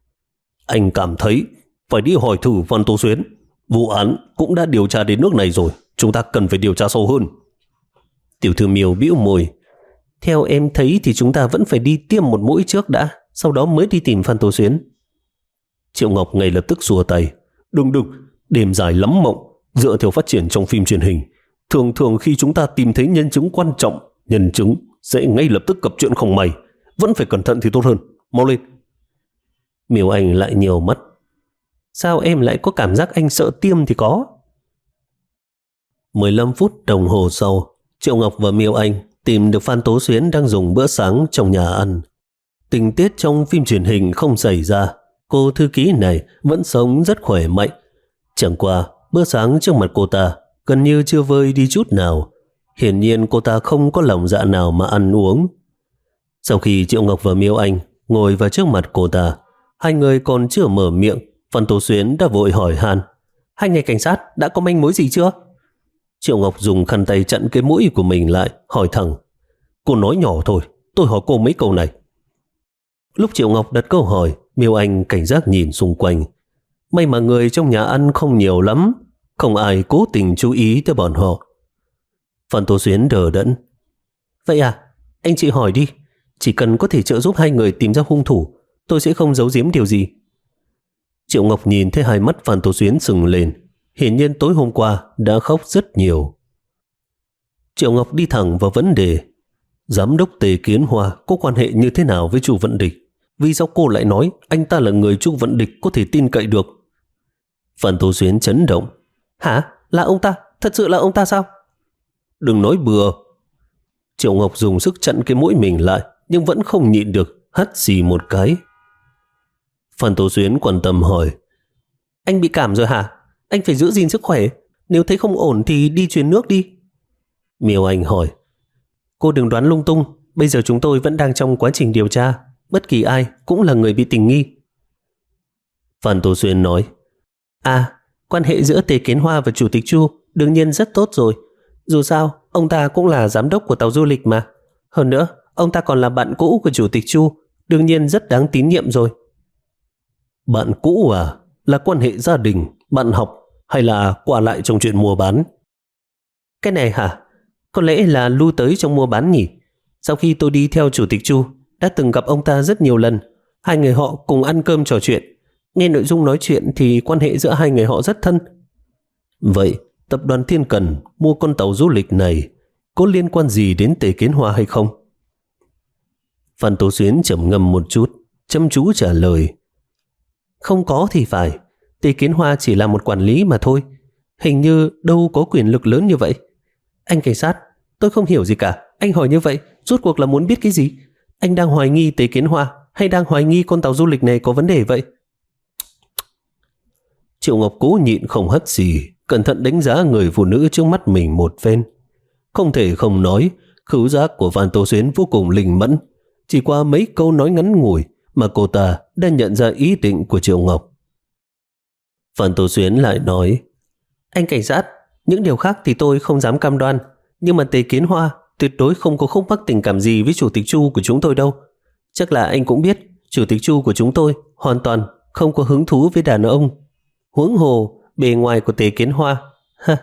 Anh cảm thấy phải đi hỏi thử Phan Tố Xuyến. Vụ án cũng đã điều tra đến nước này rồi, chúng ta cần phải điều tra sâu hơn. Tiểu thư Miêu bĩu môi. Theo em thấy thì chúng ta vẫn phải đi tiêm một mũi trước đã, sau đó mới đi tìm Phan Tố Xuyến. Triệu Ngọc ngay lập tức xua tay. Đừng đừng, đêm dài lắm mộng. Dựa theo phát triển trong phim truyền hình, thường thường khi chúng ta tìm thấy nhân chứng quan trọng, nhân chứng sẽ ngay lập tức gặp chuyện không may. Vẫn phải cẩn thận thì tốt hơn. Mau lên. Miêu Anh lại nhiều mắt. Sao em lại có cảm giác anh sợ tiêm thì có? mười lăm phút đồng hồ sau, Triệu Ngọc và Miêu Anh tìm được Phan Tố Xuyến đang dùng bữa sáng trong nhà ăn. Tình tiết trong phim truyền hình không xảy ra. Cô thư ký này vẫn sống rất khỏe mạnh. Chẳng qua bữa sáng trước mặt cô ta gần như chưa vơi đi chút nào. Hiển nhiên cô ta không có lòng dạ nào mà ăn uống. Sau khi Triệu Ngọc và Miêu Anh ngồi vào trước mặt cô ta, hai người còn chưa mở miệng, Phan Tố Xuyến đã vội hỏi han. Hai người cảnh sát đã có manh mối gì chưa? Triệu Ngọc dùng khăn tay chặn cái mũi của mình lại, hỏi thẳng. Cô nói nhỏ thôi, tôi hỏi cô mấy câu này. Lúc Triệu Ngọc đặt câu hỏi, Miêu Anh cảnh giác nhìn xung quanh. May mà người trong nhà ăn không nhiều lắm, không ai cố tình chú ý tới bọn họ. Phan Tố Xuyến đờ đẫn. Vậy à, anh chị hỏi đi. Chỉ cần có thể trợ giúp hai người tìm ra hung thủ, tôi sẽ không giấu giếm điều gì. Triệu Ngọc nhìn thấy hai mắt Phan Tố Xuyến sừng lên. Hiển nhiên tối hôm qua đã khóc rất nhiều. Triệu Ngọc đi thẳng vào vấn đề. Giám đốc Tề Kiến Hoa có quan hệ như thế nào với Chu Vận Địch? Vì sao cô lại nói anh ta là người Chu Vận Địch có thể tin cậy được? Phan Tố Xuyến chấn động. Hả? Là ông ta? Thật sự là ông ta sao? Đừng nói bừa. Triệu Ngọc dùng sức chặn cái mũi mình lại, nhưng vẫn không nhịn được, hắt xì một cái. Phan Tố Xuyến quan tâm hỏi. Anh bị cảm rồi hả? Anh phải giữ gìn sức khỏe. Nếu thấy không ổn thì đi truyền nước đi. Miêu Anh hỏi. Cô đừng đoán lung tung. Bây giờ chúng tôi vẫn đang trong quá trình điều tra. Bất kỳ ai cũng là người bị tình nghi. Phan Tố Xuyến nói. À, quan hệ giữa Tề Kiến Hoa và Chủ tịch Chu đương nhiên rất tốt rồi. Dù sao, ông ta cũng là giám đốc của tàu du lịch mà. Hơn nữa, ông ta còn là bạn cũ của Chủ tịch Chu, đương nhiên rất đáng tín nhiệm rồi. Bạn cũ à? Là quan hệ gia đình, bạn học hay là qua lại trong chuyện mua bán? Cái này hả? Có lẽ là lui tới trong mua bán nhỉ? Sau khi tôi đi theo Chủ tịch Chu, đã từng gặp ông ta rất nhiều lần. Hai người họ cùng ăn cơm trò chuyện. Nghe nội dung nói chuyện thì quan hệ giữa hai người họ rất thân. Vậy tập đoàn Thiên Cần mua con tàu du lịch này có liên quan gì đến Tề Kiến Hoa hay không? Phan Tố Xuyến trầm ngâm một chút, chăm chú trả lời. Không có thì phải. Tề Kiến Hoa chỉ là một quản lý mà thôi. Hình như đâu có quyền lực lớn như vậy. Anh cảnh sát, tôi không hiểu gì cả. Anh hỏi như vậy, rốt cuộc là muốn biết cái gì? Anh đang hoài nghi Tề Kiến Hoa hay đang hoài nghi con tàu du lịch này có vấn đề vậy? Triệu Ngọc cố nhịn không hất gì, cẩn thận đánh giá người phụ nữ trước mắt mình một phen. Không thể không nói, khứu giác của Phan Tố Xuyến vô cùng linh mẫn. Chỉ qua mấy câu nói ngắn ngủi mà cô ta đã nhận ra ý định của Triệu Ngọc. Phan Tố Xuyến lại nói, anh cảnh sát, những điều khác thì tôi không dám cam đoan, nhưng mà Tề Kiến Hoa tuyệt đối không có khúc mắc tình cảm gì với Chủ tịch Chu của chúng tôi đâu. Chắc là anh cũng biết, Chủ tịch Chu của chúng tôi hoàn toàn không có hứng thú với đàn ông. Huống hồ bề ngoài của Tề Kiến Hoa. Ha.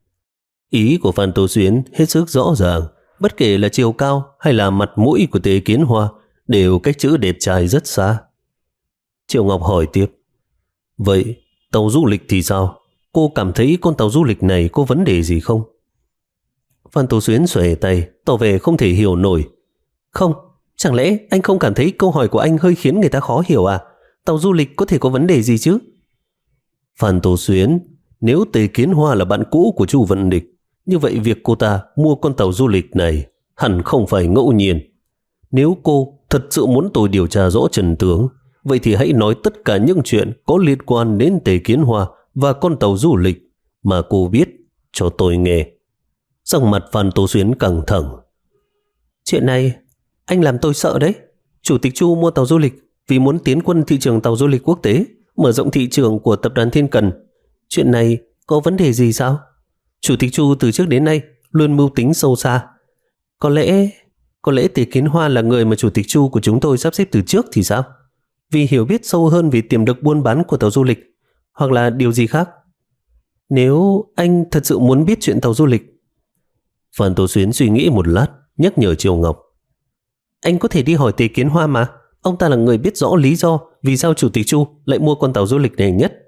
Ý của Phan Tố Xuyến hết sức rõ ràng. Bất kể là chiều cao hay là mặt mũi của Tề Kiến Hoa đều cách chữ đẹp trai rất xa. Triệu Ngọc hỏi tiếp, vậy tàu du lịch thì sao? Cô cảm thấy con tàu du lịch này có vấn đề gì không? Phan Tố Xuyến xòe tay, tỏ vẻ không thể hiểu nổi. Không, chẳng lẽ anh không cảm thấy câu hỏi của anh hơi khiến người ta khó hiểu à? Tàu du lịch có thể có vấn đề gì chứ? Phan Tố Xuyến, nếu Tề Kiến Hoa là bạn cũ của Chu Vận Địch, như vậy việc cô ta mua con tàu du lịch này hẳn không phải ngẫu nhiên. Nếu cô thật sự muốn tôi điều tra rõ chân tướng, vậy thì hãy nói tất cả những chuyện có liên quan đến Tề Kiến Hoa và con tàu du lịch mà cô biết cho tôi nghe. Sắc mặt Phan Tố Xuyến căng thẳng. Chuyện này anh làm tôi sợ đấy. Chủ tịch Chu mua tàu du lịch vì muốn tiến quân thị trường tàu du lịch quốc tế, mở rộng thị trường của tập đoàn Thiên Cần. Chuyện này có vấn đề gì sao? Chủ tịch Chu từ trước đến nay luôn mưu tính sâu xa. Có lẽ có lẽ Tề Kiến Hoa là người mà Chủ tịch Chu của chúng tôi sắp xếp từ trước thì sao? Vì hiểu biết sâu hơn về tiềm lực buôn bán của tàu du lịch, hoặc là điều gì khác? Nếu anh thật sự muốn biết chuyện tàu du lịch. Phan Tố Xuyến suy nghĩ một lát, nhắc nhở Triệu Ngọc. Anh có thể đi hỏi Tề Kiến Hoa mà. Ông ta là người biết rõ lý do vì sao Chủ tịch Chu lại mua con tàu du lịch này nhất.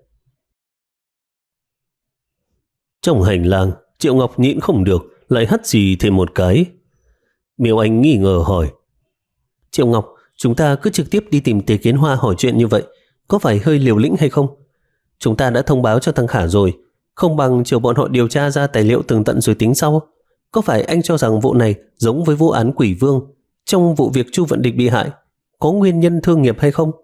Trong hành lang, Triệu Ngọc nhịn không được, lại hắt xì thêm một cái. Miêu Anh nghi ngờ hỏi. Triệu Ngọc, chúng ta cứ trực tiếp đi tìm Tề Kiến Hoa hỏi chuyện như vậy, có phải hơi liều lĩnh hay không? Chúng ta đã thông báo cho thằng Khả rồi, không bằng chờ bọn họ điều tra ra tài liệu tường tận rồi tính sau. Có phải anh cho rằng vụ này giống với vụ án Quỷ Vương trong vụ việc Chu Vận Địch bị hại, có nguyên nhân thương nghiệp hay không?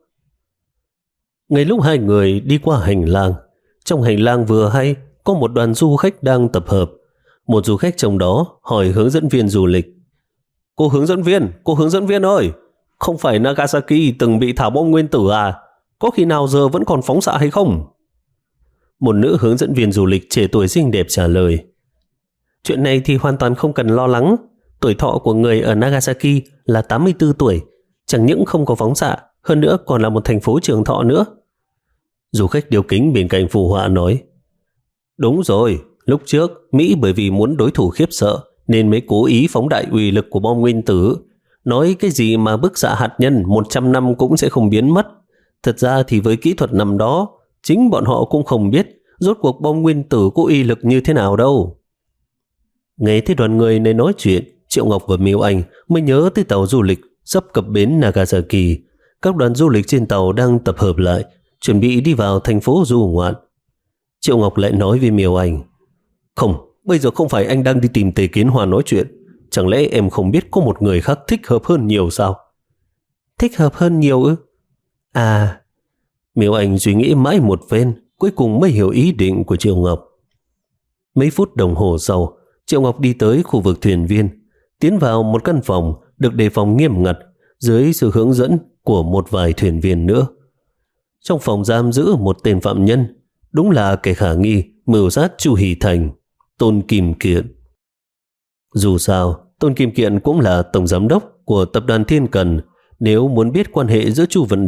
Ngay lúc hai người đi qua hành lang, trong hành lang vừa hay có một đoàn du khách đang tập hợp. Một du khách trong đó hỏi hướng dẫn viên du lịch. Cô hướng dẫn viên, cô hướng dẫn viên ơi, không phải Nagasaki từng bị thả bom nguyên tử à? Có khi nào giờ vẫn còn phóng xạ hay không? Một nữ hướng dẫn viên du lịch trẻ tuổi xinh đẹp trả lời. Chuyện này thì hoàn toàn không cần lo lắng. Tuổi thọ của người ở Nagasaki là tám mươi tư tuổi. Chẳng những không có phóng xạ, hơn nữa còn là một thành phố trường thọ nữa. Du khách điêu kính bên cạnh phù họa nói. Đúng rồi, lúc trước Mỹ bởi vì muốn đối thủ khiếp sợ nên mới cố ý phóng đại uy lực của bom nguyên tử. Nói cái gì mà bức xạ hạt nhân một trăm năm cũng sẽ không biến mất. Thật ra thì với kỹ thuật năm đó, chính bọn họ cũng không biết rốt cuộc bom nguyên tử có uy lực như thế nào đâu. Nghe thấy đoàn người này nói chuyện, Triệu Ngọc và Miêu Anh mới nhớ tới tàu du lịch sắp cập bến Nagasaki. Các đoàn du lịch trên tàu đang tập hợp lại, chuẩn bị đi vào thành phố du ngoạn. Triệu Ngọc lại nói với Miêu Anh. Không, bây giờ không phải anh đang đi tìm Tề Kiến Hoa nói chuyện. Chẳng lẽ em không biết có một người khác thích hợp hơn nhiều sao? Thích hợp hơn nhiều ư? À... Miêu Anh suy nghĩ mãi một phen, cuối cùng mới hiểu ý định của Triệu Ngọc. Mấy phút đồng hồ sau, Triệu Ngọc đi tới khu vực thuyền viên, tiến vào một căn phòng được đề phòng nghiêm ngặt dưới sự hướng dẫn của một vài thuyền viên nữa. Trong phòng giam giữ một tên phạm nhân, đúng là kẻ khả nghi mưu sát Chu Hỷ Thành, Tôn Kim Kiện. Dù sao, Tôn Kim Kiện cũng là tổng giám đốc của tập đoàn Thiên Cần. Nếu muốn biết quan hệ giữa Chu Vận Địch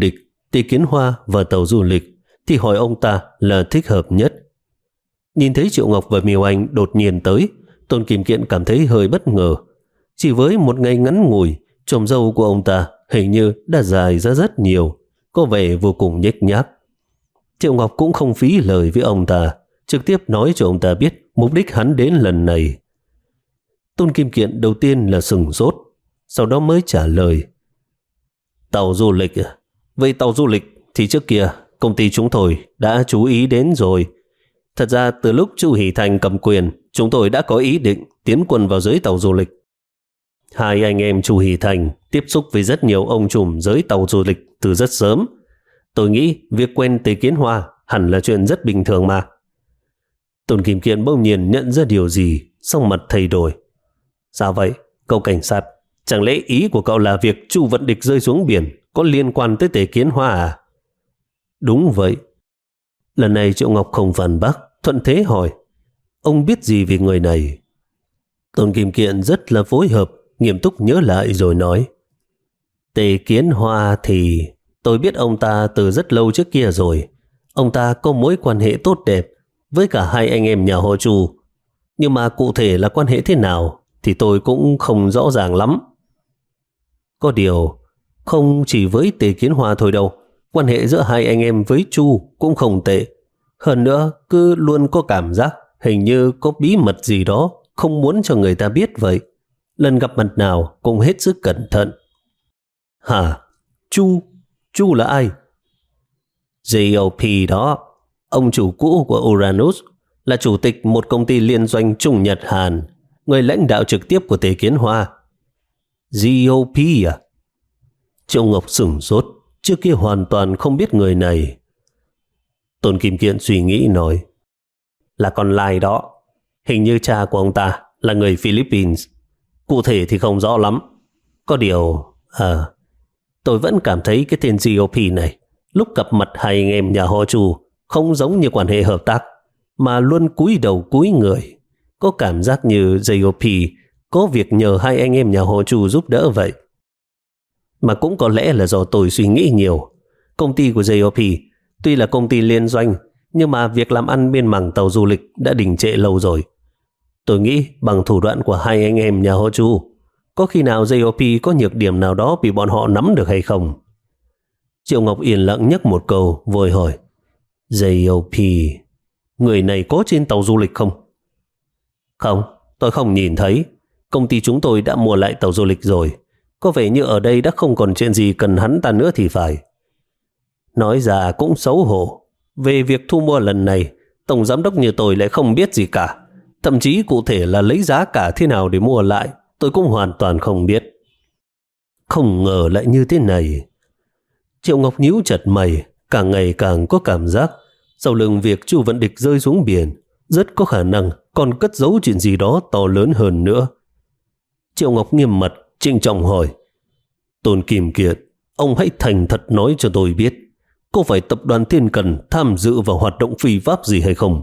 Tề Kiến Hoa và tàu du lịch thì hỏi ông ta là thích hợp nhất. Nhìn thấy Triệu Ngọc và Miêu Anh đột nhiên tới, Tôn Kim Kiện cảm thấy hơi bất ngờ. Chỉ với một ngày ngắn ngủi, chòm râu của ông ta hình như đã dài ra rất nhiều, có vẻ vô cùng nhếch nhác. Triệu Ngọc cũng không phí lời với ông ta, trực tiếp nói cho ông ta biết mục đích hắn đến lần này. Tôn Kim Kiện đầu tiên là sừng sốt, sau đó mới trả lời. Tàu du lịch à? Vậy tàu du lịch thì trước kia công ty chúng tôi đã chú ý đến rồi. Thật ra từ lúc Chu Hỷ Thành cầm quyền, chúng tôi đã có ý định tiến quân vào giới tàu du lịch. Hai anh em Chu Hỷ Thành tiếp xúc với rất nhiều ông trùm giới tàu du lịch từ rất sớm. Tôi nghĩ việc quen Tề Kiến Hoa hẳn là chuyện rất bình thường mà. Tôn Kim Kiện bỗng nhiên nhận ra điều gì, sắc mặt thay đổi. Sao vậy, cậu cảnh sát? Chẳng lẽ ý của cậu là việc Chu Vận Địch rơi xuống biển có liên quan tới Tề Kiến Hoa à? Đúng vậy. Lần này Triệu Ngọc không phản bác, thuận thế hỏi. Ông biết gì về người này? Tôn Kim Kiện rất là phối hợp, nghiêm túc nhớ lại rồi nói. Tề Kiến Hoa thì tôi biết ông ta từ rất lâu trước kia rồi. Ông ta có mối quan hệ tốt đẹp với cả hai anh em nhà họ Chu. Nhưng mà cụ thể là quan hệ thế nào thì tôi cũng không rõ ràng lắm. Có điều, không chỉ với Tề Kiến Hoa thôi đâu, quan hệ giữa hai anh em với Chu cũng không tệ. Hơn nữa, cứ luôn có cảm giác hình như có bí mật gì đó không muốn cho người ta biết vậy. Lần gặp mặt nào cũng hết sức cẩn thận. Hả? Chu? Chu là ai? giê o pê đó. Ông chủ cũ của Uranus, là chủ tịch một công ty liên doanh Trung Nhật Hàn, người lãnh đạo trực tiếp của Tề Kiến Hoa. giê o pê à? Triệu Ngọc sửng sốt, trước kia hoàn toàn không biết người này. Tôn Kim Kiện suy nghĩ nói. Là con lai đó. Hình như cha của ông ta là người Philippines. Cụ thể thì không rõ lắm. Có điều, à, tôi vẫn cảm thấy cái tên giê o pê này lúc gặp mặt hai anh em nhà họ Chu không giống như quan hệ hợp tác, mà luôn cúi đầu cúi người. Có cảm giác như giê o pê có việc nhờ hai anh em nhà họ Chu giúp đỡ vậy. Mà cũng có lẽ là do tôi suy nghĩ nhiều. Công ty của giê o pê tuy là công ty liên doanh, nhưng mà việc làm ăn bên mảng tàu du lịch đã đình trệ lâu rồi. Tôi nghĩ bằng thủ đoạn của hai anh em nhà họ Chu, có khi nào giê o pê có nhược điểm nào đó bị bọn họ nắm được hay không? Triệu Ngọc yên lặng nhắc một câu, vội hỏi. giê o pê, người này có trên tàu du lịch không? Không, tôi không nhìn thấy. Công ty chúng tôi đã mua lại tàu du lịch rồi. Có vẻ như ở đây đã không còn chuyện gì cần hắn ta nữa thì phải. Nói ra cũng xấu hổ. Về việc thu mua lần này, tổng giám đốc như tôi lại không biết gì cả. Thậm chí cụ thể là lấy giá cả thế nào để mua lại, tôi cũng hoàn toàn không biết. Không ngờ lại như thế này. Triệu Ngọc nhíu chặt mày, càng ngày càng có cảm giác sau lưng việc Chu Vận Địch rơi xuống biển rất có khả năng còn cất giấu chuyện gì đó to lớn hơn nữa. Triệu Ngọc nghiêm mặt, trịnh trọng hỏi. Tôn Kim Kiệt, ông hãy thành thật nói cho tôi biết, có phải tập đoàn Thiên Cần tham dự vào hoạt động phi pháp gì hay không?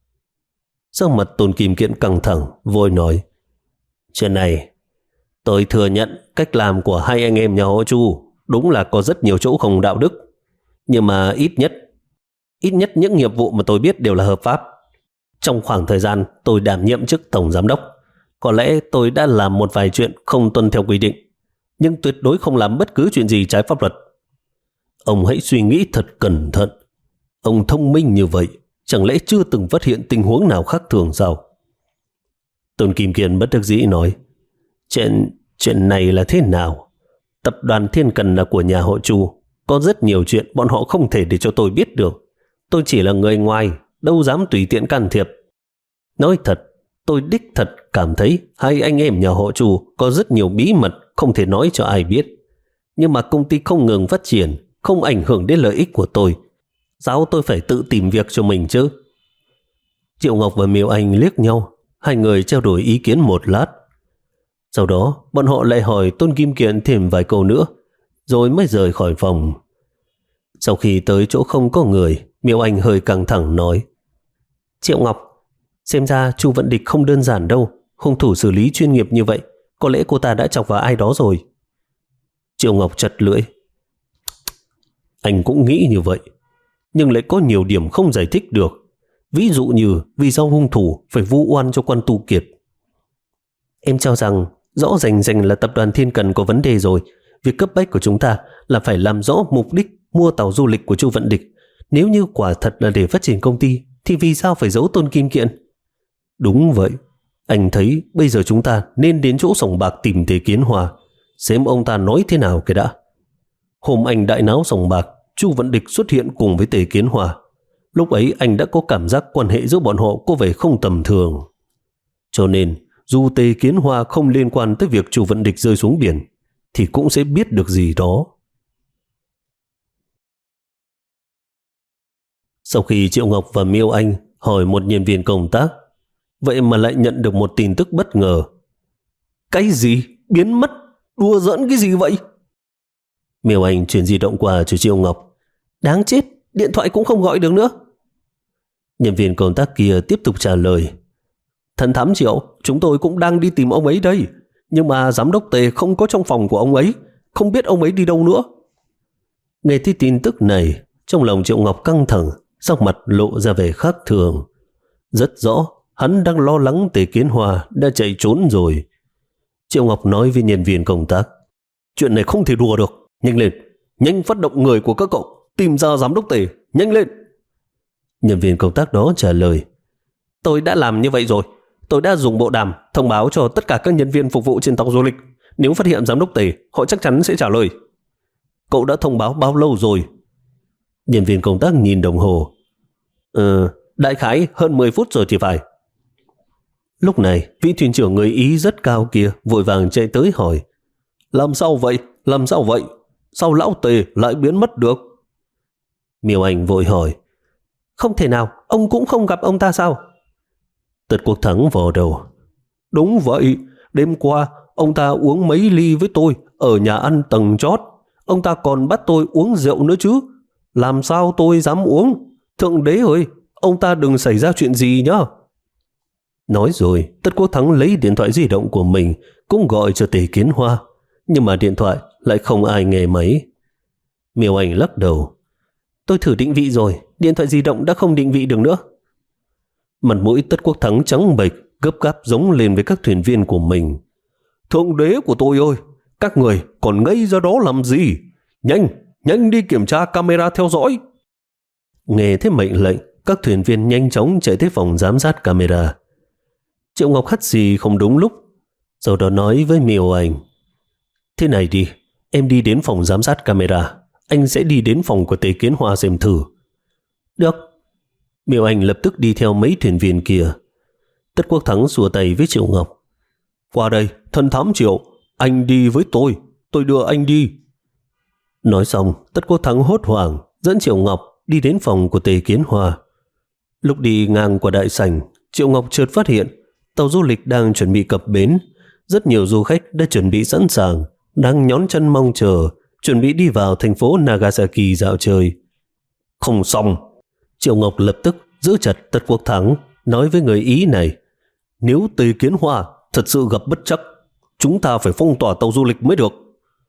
Sắc mặt Tôn Kim Kiện căng thẳng, vội nói. Chuyện này, tôi thừa nhận cách làm của hai anh em nhà họ Chu đúng là có rất nhiều chỗ không đạo đức. Nhưng mà ít nhất, ít nhất những nghiệp vụ mà tôi biết đều là hợp pháp. Trong khoảng thời gian tôi đảm nhiệm chức tổng giám đốc, có lẽ tôi đã làm một vài chuyện không tuân theo quy định, nhưng tuyệt đối không làm bất cứ chuyện gì trái pháp luật. Ông hãy suy nghĩ thật cẩn thận. Ông thông minh như vậy, chẳng lẽ chưa từng phát hiện tình huống nào khác thường sao? Tôn Kim Kiên bất đắc dĩ nói. Chuyện, chuyện này là thế nào? Tập đoàn Thiên Cần là của nhà họ Chu. Có rất nhiều chuyện bọn họ không thể để cho tôi biết được. Tôi chỉ là người ngoài, đâu dám tùy tiện can thiệp. Nói thật, tôi đích thật cảm thấy hai anh em nhà họ Chu có rất nhiều bí mật không thể nói cho ai biết. Nhưng mà công ty không ngừng phát triển, không ảnh hưởng đến lợi ích của tôi. Sao tôi phải tự tìm việc cho mình chứ? Triệu Ngọc và Miêu Anh liếc nhau, hai người trao đổi ý kiến một lát. Sau đó, bọn họ lại hỏi Tôn Kim Kiện thêm vài câu nữa, rồi mới rời khỏi phòng. Sau khi tới chỗ không có người, Miêu Anh hơi căng thẳng nói. Triệu Ngọc, xem ra Chu Vận Địch không đơn giản đâu, hung thủ xử lý chuyên nghiệp như vậy, có lẽ cô ta đã chọc vào ai đó rồi. Triệu Ngọc chặt lưỡi. Anh cũng nghĩ như vậy, nhưng lại có nhiều điểm không giải thích được. Ví dụ như vì sao hung thủ phải vu oan cho quan Tu Kiệt. Em cho rằng rõ rành rành là tập đoàn Thiên Cần có vấn đề rồi. Việc cấp bách của chúng ta là phải làm rõ mục đích mua tàu du lịch của Chu Vận Địch. Nếu như quả thật là để phát triển công ty, thì vì sao phải giấu Tôn Kim Kiện? Đúng vậy. Anh thấy bây giờ chúng ta nên đến chỗ sòng bạc tìm Tề Kiến Hoa, xem ông ta nói thế nào cái đã. Hôm anh đại náo sòng bạc, Chu Vận Địch xuất hiện cùng với Tề Kiến Hoa. Lúc ấy anh đã có cảm giác quan hệ giữa bọn họ có vẻ không tầm thường. Cho nên, dù Tề Kiến Hoa không liên quan tới việc Chu Vận Địch rơi xuống biển, thì cũng sẽ biết được gì đó. Sau khi Triệu Ngọc và Miêu Anh hỏi một nhân viên công tác, vậy mà lại nhận được một tin tức bất ngờ. Cái gì? Biến mất? Đùa giỡn cái gì vậy? Miêu Anh chuyển di động qua cho Triệu Ngọc. Đáng chết, điện thoại cũng không gọi được nữa. Nhân viên công tác kia tiếp tục trả lời. Thần thám Triệu, chúng tôi cũng đang đi tìm ông ấy đây. Nhưng mà giám đốc Tề không có trong phòng của ông ấy, không biết ông ấy đi đâu nữa. Nghe thấy tin tức này, trong lòng Triệu Ngọc căng thẳng, sắc mặt lộ ra vẻ khác thường. Rất rõ, hắn đang lo lắng Tề Kiến Hoa đã chạy trốn rồi. Triệu Ngọc nói với nhân viên công tác. Chuyện này không thể đùa được, nhanh lên, nhanh phát động người của các cậu, tìm ra giám đốc Tề, nhanh lên. Nhân viên công tác đó trả lời. Tôi đã làm như vậy rồi. Tôi đã dùng bộ đàm thông báo cho tất cả các nhân viên phục vụ trên tàu du lịch. Nếu phát hiện giám đốc Tề, họ chắc chắn sẽ trả lời. Cậu đã thông báo bao lâu rồi? Nhân viên công tác nhìn đồng hồ. Ừ, đại khái hơn mười phút rồi thì phải. Lúc này, vị thuyền trưởng người Ý rất cao kia vội vàng chạy tới hỏi. Làm sao vậy? Làm sao vậy? Sao lão Tề lại biến mất được? Miêu Anh vội hỏi. Không thể nào, ông cũng không gặp ông ta sao? Tật Quốc Thắng vò đầu. Đúng vậy, đêm qua ông ta uống mấy ly với tôi ở nhà ăn tầng chót. Ông ta còn bắt tôi uống rượu nữa chứ. Làm sao tôi dám uống? Thượng đế ơi, ông ta đừng xảy ra chuyện gì nhá. Nói rồi, Tất Quốc Thắng lấy điện thoại di động của mình cũng gọi cho Tề Kiến Hoa. Nhưng mà điện thoại lại không ai nghe máy. Miêu Anh lắc đầu. Tôi thử định vị rồi, điện thoại di động đã không định vị được nữa. Mặt mũi Tất Quốc Thắng trắng bệch, gấp gáp giống lên với các thuyền viên của mình. Thượng đế của tôi ơi, các người còn ngây ra đó làm gì? Nhanh, nhanh đi kiểm tra camera theo dõi. Nghe thấy mệnh lệnh, các thuyền viên nhanh chóng chạy tới phòng giám sát camera. Triệu Ngọc hắt xì không đúng lúc, sau đó nói với Miêu Anh. Thế này đi, em đi đến phòng giám sát camera, anh sẽ đi đến phòng của Tề Kiến Hoa xem thử. Được. Miêu Anh lập tức đi theo mấy thuyền viên kia. Tất Quốc Thắng xua tay với Triệu Ngọc. Qua đây, thần thám Triệu, anh đi với tôi, tôi đưa anh đi. Nói xong, Tất Quốc Thắng hốt hoảng dẫn Triệu Ngọc đi đến phòng của Tề Kiến Hoa. Lúc đi ngang qua đại sảnh, Triệu Ngọc chợt phát hiện tàu du lịch đang chuẩn bị cập bến. Rất nhiều du khách đã chuẩn bị sẵn sàng, đang nhón chân mong chờ, chuẩn bị đi vào thành phố Nagasaki dạo chơi. Không xong. Triệu Ngọc lập tức giữ chặt Tất Quốc Thắng, nói với người Ý này. Nếu Tề Kiến Hoa thật sự gặp bất trắc, chúng ta phải phong tỏa tàu du lịch mới được.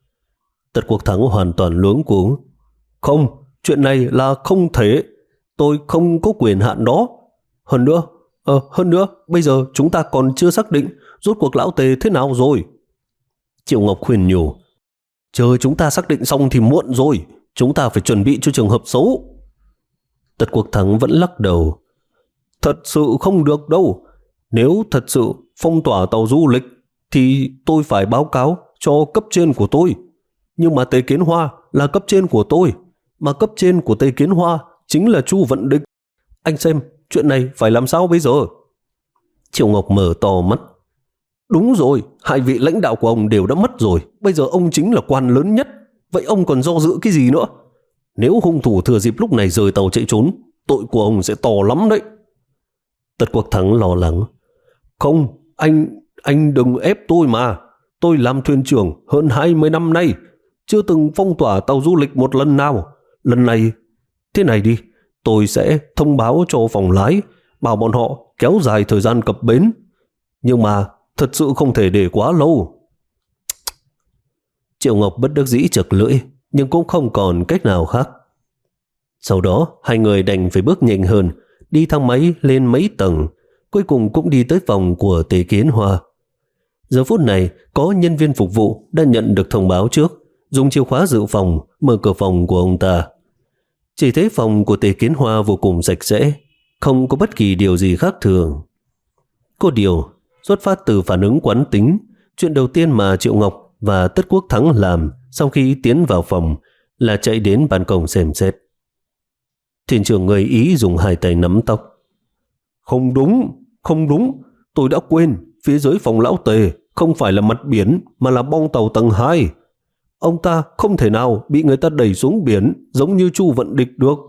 Tất Quốc Thắng hoàn toàn luống cuống. Không, chuyện này là không thể. Tôi không có quyền hạn đó. Hơn nữa, ờ, hơn nữa, bây giờ chúng ta còn chưa xác định rốt cuộc lão Tề thế nào rồi. Triệu Ngọc khuyên nhủ. Chờ chúng ta xác định xong thì muộn rồi. Chúng ta phải chuẩn bị cho trường hợp xấu. Tất Quốc Thắng vẫn lắc đầu. Thật sự không được đâu. Nếu thật sự phong tỏa tàu du lịch thì tôi phải báo cáo cho cấp trên của tôi. Nhưng mà Tề Kiến Hoa là cấp trên của tôi, mà cấp trên của Tề Kiến Hoa chính là Chu Vận Địch. Anh xem, chuyện này phải làm sao bây giờ? Triệu Ngọc mở to mắt. Đúng rồi, hai vị lãnh đạo của ông đều đã mất rồi. Bây giờ ông chính là quan lớn nhất. Vậy ông còn do dự cái gì nữa? Nếu hung thủ thừa dịp lúc này rời tàu chạy trốn, tội của ông sẽ to lắm đấy. Tất Quốc Thắng lo lắng. Không, anh, anh đừng ép tôi mà. Tôi làm thuyền trưởng hơn hai mươi năm nay, chưa từng phong tỏa tàu du lịch một lần nào. Lần này, thế này đi, tôi sẽ thông báo cho phòng lái, bảo bọn họ kéo dài thời gian cập bến. Nhưng mà thật sự không thể để quá lâu. Triệu Ngọc bất đắc dĩ chật lưỡi, nhưng cũng không còn cách nào khác. Sau đó hai người đành phải bước nhanh hơn, đi thang máy lên mấy tầng, cuối cùng cũng đi tới phòng của Tề Kiến Hoa. Giờ phút này có nhân viên phục vụ đã nhận được thông báo trước, dùng chìa khóa dự phòng mở cửa phòng của ông ta. Chỉ thấy phòng của Tề Kiến Hoa vô cùng sạch sẽ, không có bất kỳ điều gì khác thường. Có điều, xuất phát từ phản ứng quán tính, chuyện đầu tiên mà Triệu Ngọc và Tất Quốc Thắng làm sau khi tiến vào phòng là chạy đến ban công xem xét. Thuyền trưởng người Ý dùng hai tay nắm tóc. Không đúng, không đúng, tôi đã quên, phía dưới phòng lão Tề không phải là mặt biển mà là bong tàu tầng hai. Ông ta không thể nào bị người ta đẩy xuống biển giống như Chu Vận Địch được.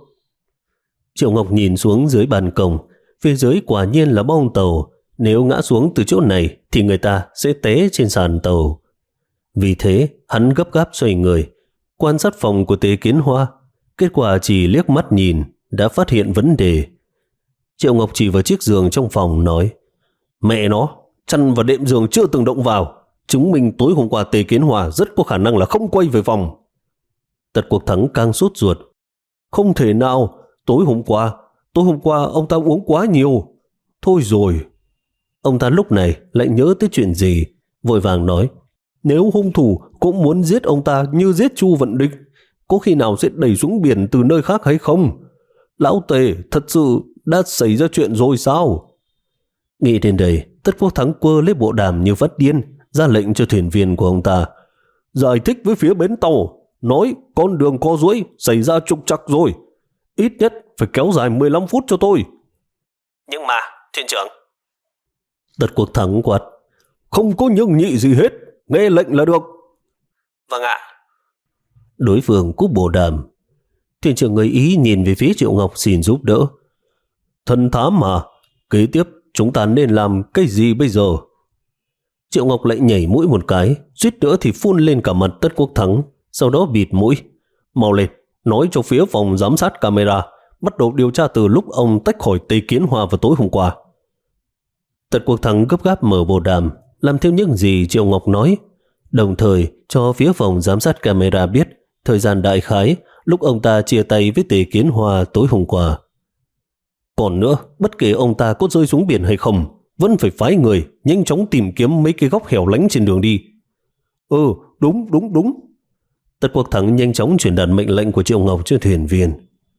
Triệu Ngọc nhìn xuống dưới ban công, phía dưới quả nhiên là bong tàu. Nếu ngã xuống từ chỗ này thì người ta sẽ té trên sàn tàu. Vì thế hắn gấp gáp xoay người, quan sát phòng của Tề Kiến Hoa. Kết quả chỉ liếc mắt nhìn đã phát hiện vấn đề. Triệu Ngọc chỉ vào chiếc giường trong phòng nói: Mẹ nó, chăn và đệm giường chưa từng động vào, chứng minh tối hôm qua Tề Kiến Hoa rất có khả năng là không quay về phòng. Tật Quốc Thắng càng sốt ruột. Không thể nào, tối hôm qua, tối hôm qua ông ta uống quá nhiều. Thôi rồi. Ông ta lúc này lại nhớ tới chuyện gì, vội vàng nói: Nếu hung thủ cũng muốn giết ông ta như giết Chu Vận Địch, có khi nào sẽ đẩy xuống biển từ nơi khác hay không? Lão Tề thật sự đã xảy ra chuyện rồi sao? Nghĩ đến đây, Tất Quốc Thắng quơ lấy bộ đàm như phát điên, ra lệnh cho thuyền viên của ông ta: Giải thích với phía bến tàu, nói con đường co duỗi xảy ra trục trặc rồi, ít nhất phải kéo dài mười lăm phút cho tôi. Nhưng mà, thuyền trưởng. Tất Quốc Thắng quát: Không có nhưng nhị gì hết, nghe lệnh là được. Vâng ạ. Đối phương cúp bộ đàm. Thuyền trưởng người Ý nhìn về phía Triệu Ngọc xin giúp đỡ. Thần thám mà, kế tiếp chúng ta nên làm cái gì bây giờ? Triệu Ngọc lại nhảy mũi một cái, suýt nữa thì phun lên cả mặt Tất Quốc Thắng, sau đó bịt mũi. Mau lên, nói cho phía phòng giám sát camera bắt đầu điều tra từ lúc ông tách khỏi Tề Kiến Hoa vào tối hôm qua. Tất Quốc Thắng gấp gáp mở bộ đàm, làm theo những gì Triệu Ngọc nói, đồng thời cho phía phòng giám sát camera biết thời gian đại khái lúc ông ta chia tay với Tề Kiến Hoa tối hôm qua. Còn nữa, bất kể ông ta có rơi xuống biển hay không, vẫn phải phái người nhanh chóng tìm kiếm mấy cái góc hẻo lánh trên đường đi. Ừ, đúng, đúng, đúng. Tất Quốc Thắng nhanh chóng truyền đạt mệnh lệnh của Triệu Ngọc cho thuyền viên.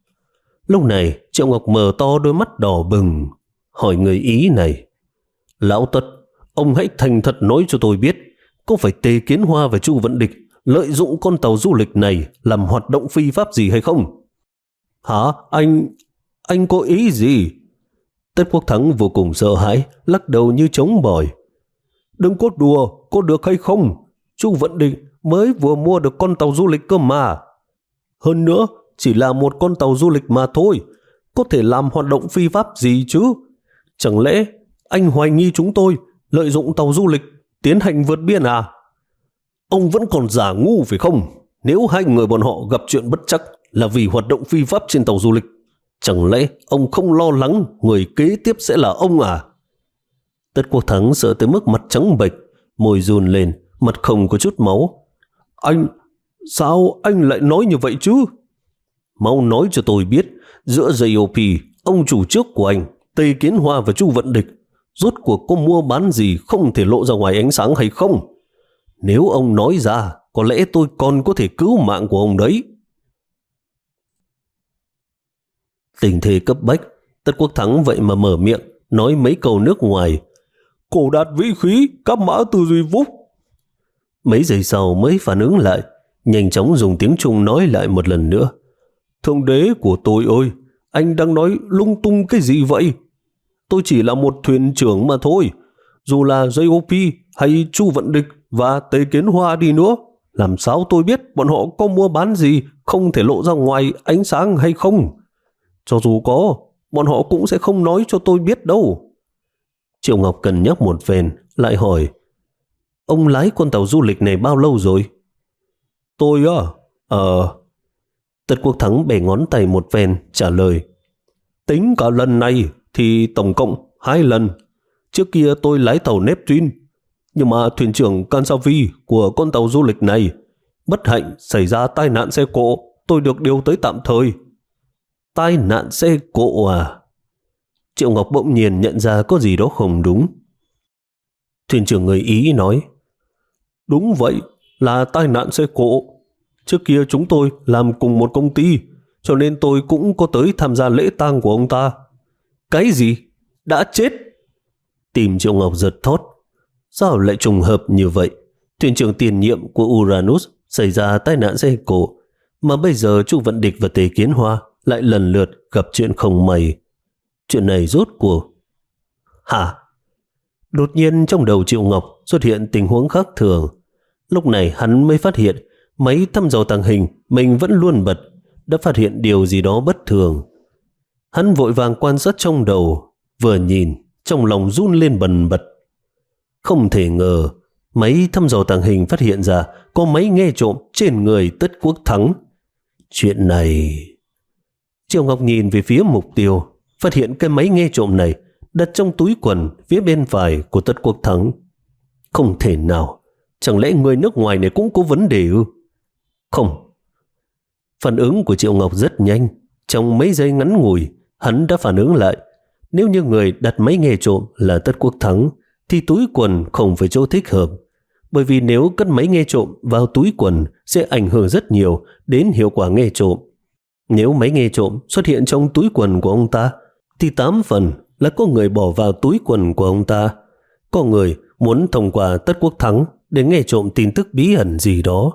Lúc này, Triệu Ngọc mở to đôi mắt đỏ bừng, hỏi người Ý này: Lão Tất, ông hãy thành thật nói cho tôi biết, có phải Tề Kiến Hoa và Chu Vận Địch lợi dụng con tàu du lịch này làm hoạt động phi pháp gì hay không? Hả? Anh... anh có ý gì? Tất Quốc Thắng vô cùng sợ hãi, lắc đầu như trống bỏi. Đừng có đùa, có được hay không? Chu Vận Địch mới vừa mua được con tàu du lịch cơ mà. Hơn nữa, chỉ là một con tàu du lịch mà thôi, có thể làm hoạt động phi pháp gì chứ? Chẳng lẽ anh hoài nghi chúng tôi lợi dụng tàu du lịch tiến hành vượt biên à? Ông vẫn còn giả ngu phải không? Nếu hai người bọn họ gặp chuyện bất trắc là vì hoạt động phi pháp trên tàu du lịch, chẳng lẽ ông không lo lắng người kế tiếp sẽ là ông à? Tất Quốc Thắng sợ tới mức mặt trắng bệch, môi run lên, mặt không có chút máu. Anh... sao anh lại nói như vậy chứ? Mau nói cho tôi biết, giữa gi ô pê, ông chủ trước của anh, Tề Kiến Hoa và Chu Vận Địch, rốt cuộc có mua bán gì không thể lộ ra ngoài ánh sáng hay không? Nếu ông nói ra, có lẽ tôi còn có thể cứu mạng của ông đấy. Tình thế cấp bách, Tất Quốc Thắng vậy mà mở miệng, nói mấy câu nước ngoài. Cổ đạt vĩ khí, các mã từ duy vúc. Mấy giây sau mới phản ứng lại, nhanh chóng dùng tiếng Trung nói lại một lần nữa. Thượng đế của tôi ơi, anh đang nói lung tung cái gì vậy? Tôi chỉ là một thuyền trưởng mà thôi. Dù là gi ô pê hay Chu Vận Địch và Tề Kiến Hoa đi nữa, làm sao tôi biết bọn họ có mua bán gì không thể lộ ra ngoài ánh sáng hay không? Cho dù có, bọn họ cũng sẽ không nói cho tôi biết đâu. Triệu Ngọc cân nhắc một phen, lại hỏi: Ông lái con tàu du lịch này bao lâu rồi? Tôi á? Ờ... Tất Quốc Thắng bẻ ngón tay một phen, trả lời: Tính cả lần này thì tổng cộng hai lần. Trước kia tôi lái tàu Neptune, nhưng mà thuyền trưởng Kansavi của con tàu du lịch này bất hạnh xảy ra tai nạn xe cộ, tôi được điều tới tạm thời. Tai nạn xe cộ à? Triệu Ngọc bỗng nhiên nhận ra có gì đó không đúng. Thuyền trưởng người Ý nói, đúng vậy, là tai nạn xe cộ. Trước kia chúng tôi làm cùng một công ty, cho nên tôi cũng có tới tham gia lễ tang của ông ta. Cái gì? Đã chết? Tim Triệu Ngọc giật thót. Sao lại trùng hợp như vậy? Thuyền trưởng tiền nhiệm của Uranus xảy ra tai nạn xe cộ, mà bây giờ Chu Vận Địch và Tề Kiến Hoa lại lần lượt gặp chuyện không may. Chuyện này rốt cuộc... Hả? Đột nhiên trong đầu Triệu Ngọc xuất hiện tình huống khác thường. Lúc này hắn mới phát hiện máy thăm dò tàng hình mình vẫn luôn bật đã phát hiện điều gì đó bất thường. Hắn vội vàng quan sát trong đầu, vừa nhìn trong lòng run lên bần bật. Không thể ngờ máy thăm dò tàng hình phát hiện ra có máy nghe trộm trên người Tất Quốc Thắng. Chuyện này... Triệu Ngọc nhìn về phía mục tiêu, phát hiện cái máy nghe trộm này đặt trong túi quần phía bên phải của Tất Quốc Thắng. Không thể nào, chẳng lẽ người nước ngoài này cũng có vấn đề ư? Không. Phản ứng của Triệu Ngọc rất nhanh. Trong mấy giây ngắn ngủi, hắn đã phản ứng lại. Nếu như người đặt máy nghe trộm là Tất Quốc Thắng, thì túi quần không phải chỗ thích hợp. Bởi vì nếu cất máy nghe trộm vào túi quần sẽ ảnh hưởng rất nhiều đến hiệu quả nghe trộm. Nếu máy nghe trộm xuất hiện trong túi quần của ông ta, thì tám phần là có người bỏ vào túi quần của ông ta. Có người muốn thông qua Tất Quốc Thắng để nghe trộm tin tức bí ẩn gì đó.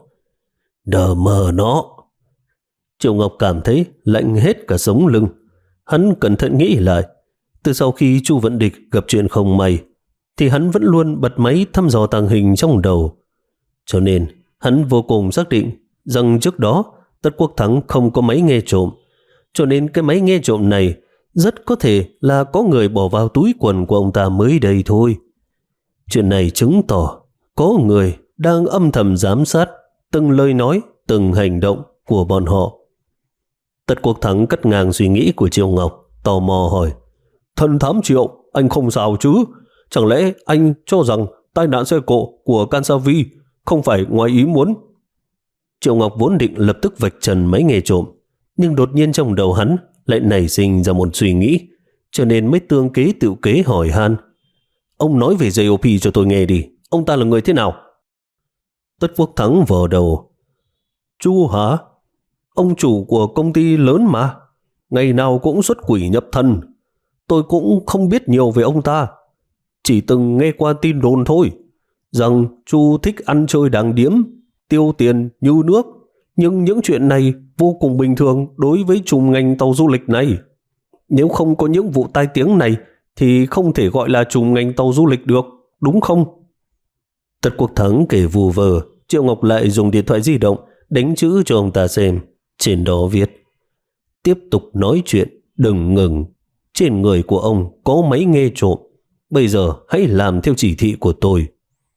Đờ mờ nó. Triệu Ngọc cảm thấy lạnh hết cả sống lưng. Hắn cẩn thận nghĩ lại. Từ sau khi Chu Vận Địch gặp chuyện không may, thì hắn vẫn luôn bật máy thăm dò tàng hình trong đầu. Cho nên hắn vô cùng xác định rằng trước đó Tất Quốc Thắng không có máy nghe trộm. Cho nên cái máy nghe trộm này rất có thể là có người bỏ vào túi quần của ông ta mới đây thôi. Chuyện này chứng tỏ có người đang âm thầm giám sát từng lời nói, từng hành động của bọn họ. Tất Quốc Thắng cắt ngang suy nghĩ của Triệu Ngọc, tò mò hỏi, Thần thám Triệu, anh không sao chứ? Chẳng lẽ anh cho rằng tai nạn xe cộ của Kansavi không phải ngoài ý muốn? Triệu Ngọc vốn định lập tức vạch trần máy nghe trộm, nhưng đột nhiên trong đầu hắn lại nảy sinh ra một suy nghĩ, cho nên mới tương kế tự kế hỏi han. Ông nói về giê o pê cho tôi nghe đi, ông ta là người thế nào? Tất Quốc Thắng vò đầu. Chu hả? Ông chủ của công ty lớn mà, ngày nào cũng xuất quỷ nhập thần. Tôi cũng không biết nhiều về ông ta, chỉ từng nghe qua tin đồn thôi, rằng Chu thích ăn chơi đàng điếm, tiêu tiền như nước. Nhưng những chuyện này vô cùng bình thường đối với trùm ngành tàu du lịch này. Nếu không có những vụ tai tiếng này thì không thể gọi là trùm ngành tàu du lịch được, đúng không? Tất Quốc Thắng kể vù vờ. Triệu Ngọc lại dùng điện thoại di động đánh chữ cho ông ta xem. Trên đó viết, tiếp tục nói chuyện, đừng ngừng. Trên người của ông có máy nghe trộm. Bây giờ hãy làm theo chỉ thị của tôi.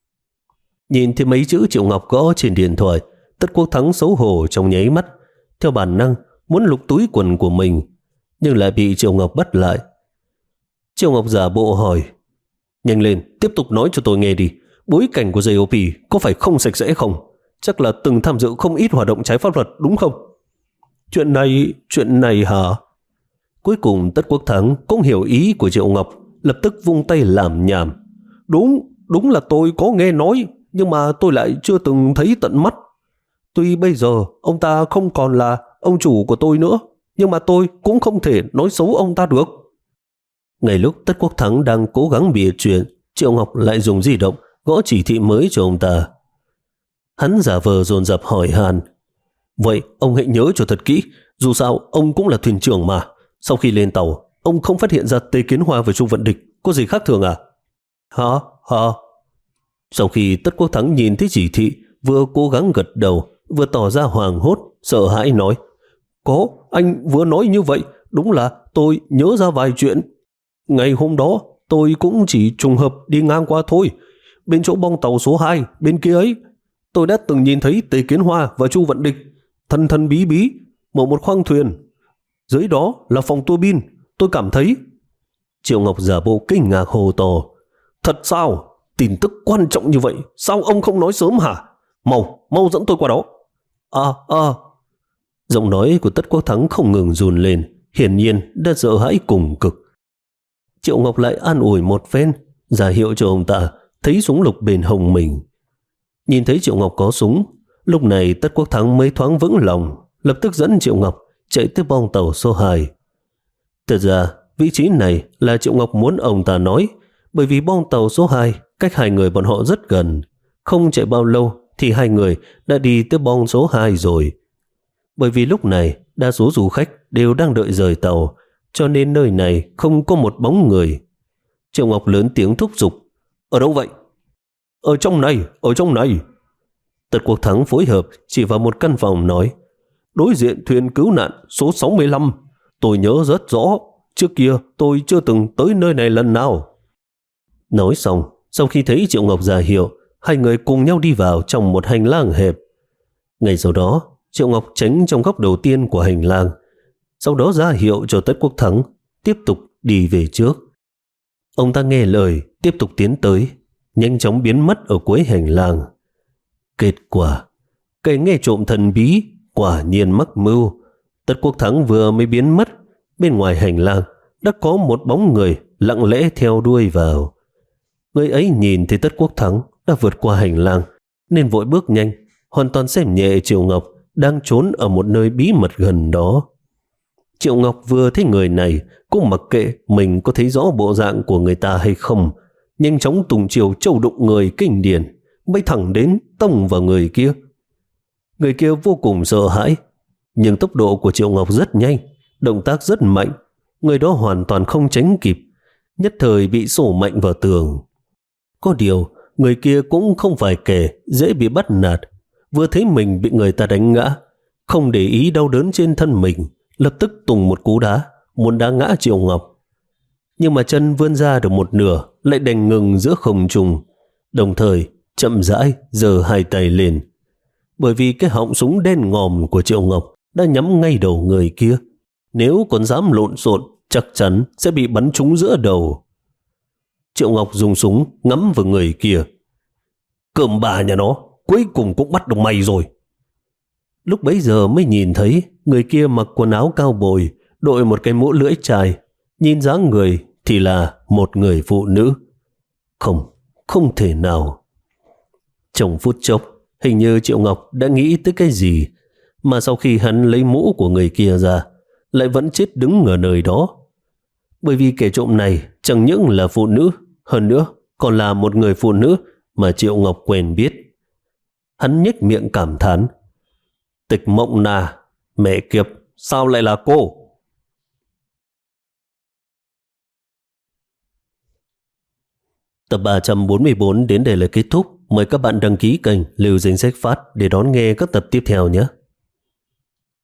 Nhìn thấy mấy chữ Triệu Ngọc gõ trên điện thoại, Tất Quốc Thắng xấu hổ trong nháy mắt, theo bản năng muốn lục túi quần của mình, nhưng lại bị Triệu Ngọc bắt lại. Triệu Ngọc giả bộ hỏi, nhanh lên, tiếp tục nói cho tôi nghe đi. Bối cảnh của giê o pê có phải không sạch sẽ không? Chắc là từng tham dự không ít hoạt động trái pháp luật đúng không? Chuyện này, chuyện này hả? Cuối cùng Tất Quốc Thắng cũng hiểu ý của Triệu Ngọc, lập tức vung tay làm nhảm. Đúng, đúng là tôi có nghe nói, nhưng mà tôi lại chưa từng thấy tận mắt. Tuy bây giờ ông ta không còn là ông chủ của tôi nữa, nhưng mà tôi cũng không thể nói xấu ông ta được. Ngay lúc Tất Quốc Thắng đang cố gắng bịa chuyện, Triệu Ngọc lại dùng di động gõ chỉ thị mới cho ông ta. Hắn giả vờ dồn dập hỏi han, vậy ông hãy nhớ cho thật kỹ, dù sao ông cũng là thuyền trưởng mà. Sau khi lên tàu, ông không phát hiện ra Tề Kiến Hoa và Chu Vận Địch có gì khác thường à? Hả? Hả? Sau khi Tất Quốc Thắng nhìn thấy chỉ thị, vừa cố gắng gật đầu, vừa tỏ ra hoảng hốt, sợ hãi nói, có, anh vừa nói như vậy, đúng là tôi nhớ ra vài chuyện. Ngày hôm đó, tôi cũng chỉ trùng hợp đi ngang qua thôi. Bên chỗ bong tàu số hai, bên kia ấy, tôi đã từng nhìn thấy Tề Kiến Hoa và Chu Vận Địch thân thân bí bí mở một khoang thuyền. Dưới đó là phòng tua bin, tôi cảm thấy. Triệu Ngọc giả bộ kinh ngạc hô to, thật sao? Tin tức quan trọng như vậy, sao ông không nói sớm hả? Mau, mau dẫn tôi qua đó. À, à. Giọng nói của Tất Quốc Thắng không ngừng run lên, hiển nhiên đã sợ hãi cùng cực. Triệu Ngọc lại an ủi một phen, ra hiệu cho ông ta thấy súng lục bên hông mình. Nhìn thấy Triệu Ngọc có súng, lúc này Tất Quốc Thắng mới thoáng vững lòng, lập tức dẫn Triệu Ngọc chạy tới bong tàu số hai. Thật ra, vị trí này là Triệu Ngọc muốn ông ta nói, bởi vì bong tàu số hai cách hai người bọn họ rất gần. Không chạy bao lâu thì hai người đã đi tới bong số hai rồi. Bởi vì lúc này đa số du khách đều đang đợi rời tàu, cho nên nơi này không có một bóng người. Triệu Ngọc lớn tiếng thúc giục. Ở đâu vậy? Ở trong này, ở trong này. Tất Quốc Thắng phối hợp chỉ vào một căn phòng nói. Đối diện thuyền cứu nạn số sáu mươi lăm. Tôi nhớ rất rõ, trước kia tôi chưa từng tới nơi này lần nào. Nói xong, sau khi thấy Triệu Ngọc ra hiệu, hai người cùng nhau đi vào trong một hành lang hẹp. Ngay sau đó, Triệu Ngọc tránh trong góc đầu tiên của hành lang, sau đó ra hiệu cho Tất Quốc Thắng tiếp tục đi về trước. Ông ta nghe lời, tiếp tục tiến tới, nhanh chóng biến mất ở cuối hành lang. Kết quả, kẻ nghe trộm thần bí quả nhiên mắc mưu. Tất Quốc Thắng vừa mới biến mất, bên ngoài hành lang đã có một bóng người lặng lẽ theo đuôi vào. Người ấy nhìn thấy Tất Quốc Thắng đã vượt qua hành lang, nên vội bước nhanh, hoàn toàn xem nhẹ Triệu Ngọc đang trốn ở một nơi bí mật gần đó. Triệu Ngọc vừa thấy người này cũng mặc kệ mình có thấy rõ bộ dạng của người ta hay không, nhanh chóng tùng chiều châu đụng người kinh điển, bay thẳng đến tông vào người kia. Người kia vô cùng sợ hãi, nhưng tốc độ của Triệu Ngọc rất nhanh, động tác rất mạnh, người đó hoàn toàn không tránh kịp, nhất thời bị sổ mạnh vào tường. Có điều, người kia cũng không phải kẻ dễ bị bắt nạt, vừa thấy mình bị người ta đánh ngã, không để ý đau đớn trên thân mình, lập tức tùng một cú đá, muốn đá ngã Triệu Ngọc. Nhưng mà chân vươn ra được một nửa, lại đành ngừng giữa không trung, đồng thời chậm rãi giơ hai tay lên. Bởi vì cái họng súng đen ngòm của Triệu Ngọc đã nhắm ngay đầu người kia, nếu còn dám lộn xộn chắc chắn sẽ bị bắn trúng giữa đầu. Triệu Ngọc dùng súng ngắm vào người kia. Cơm bà nhà nó, cuối cùng cũng bắt được mày rồi. Lúc bấy giờ mới nhìn thấy người kia mặc quần áo cao bồi, đội một cái mũ lưỡi chai, nhìn dáng người thì là một người phụ nữ. Không, không thể nào. Trong phút chốc, hình như Triệu Ngọc đã nghĩ tới cái gì, mà sau khi hắn lấy mũ của người kia ra, lại vẫn chết đứng ở nơi đó. Bởi vì kẻ trộm này chẳng những là phụ nữ, hơn nữa còn là một người phụ nữ mà Triệu Ngọc quen biết. Hắn nhếch miệng cảm thán. Tịch Mộng Na, mẹ kiếp, sao lại là cô? Tập ba trăm bốn mươi bốn đến đây là kết thúc. Mời các bạn đăng ký kênh Lưu Danh Sách Phát để đón nghe các tập tiếp theo nhé.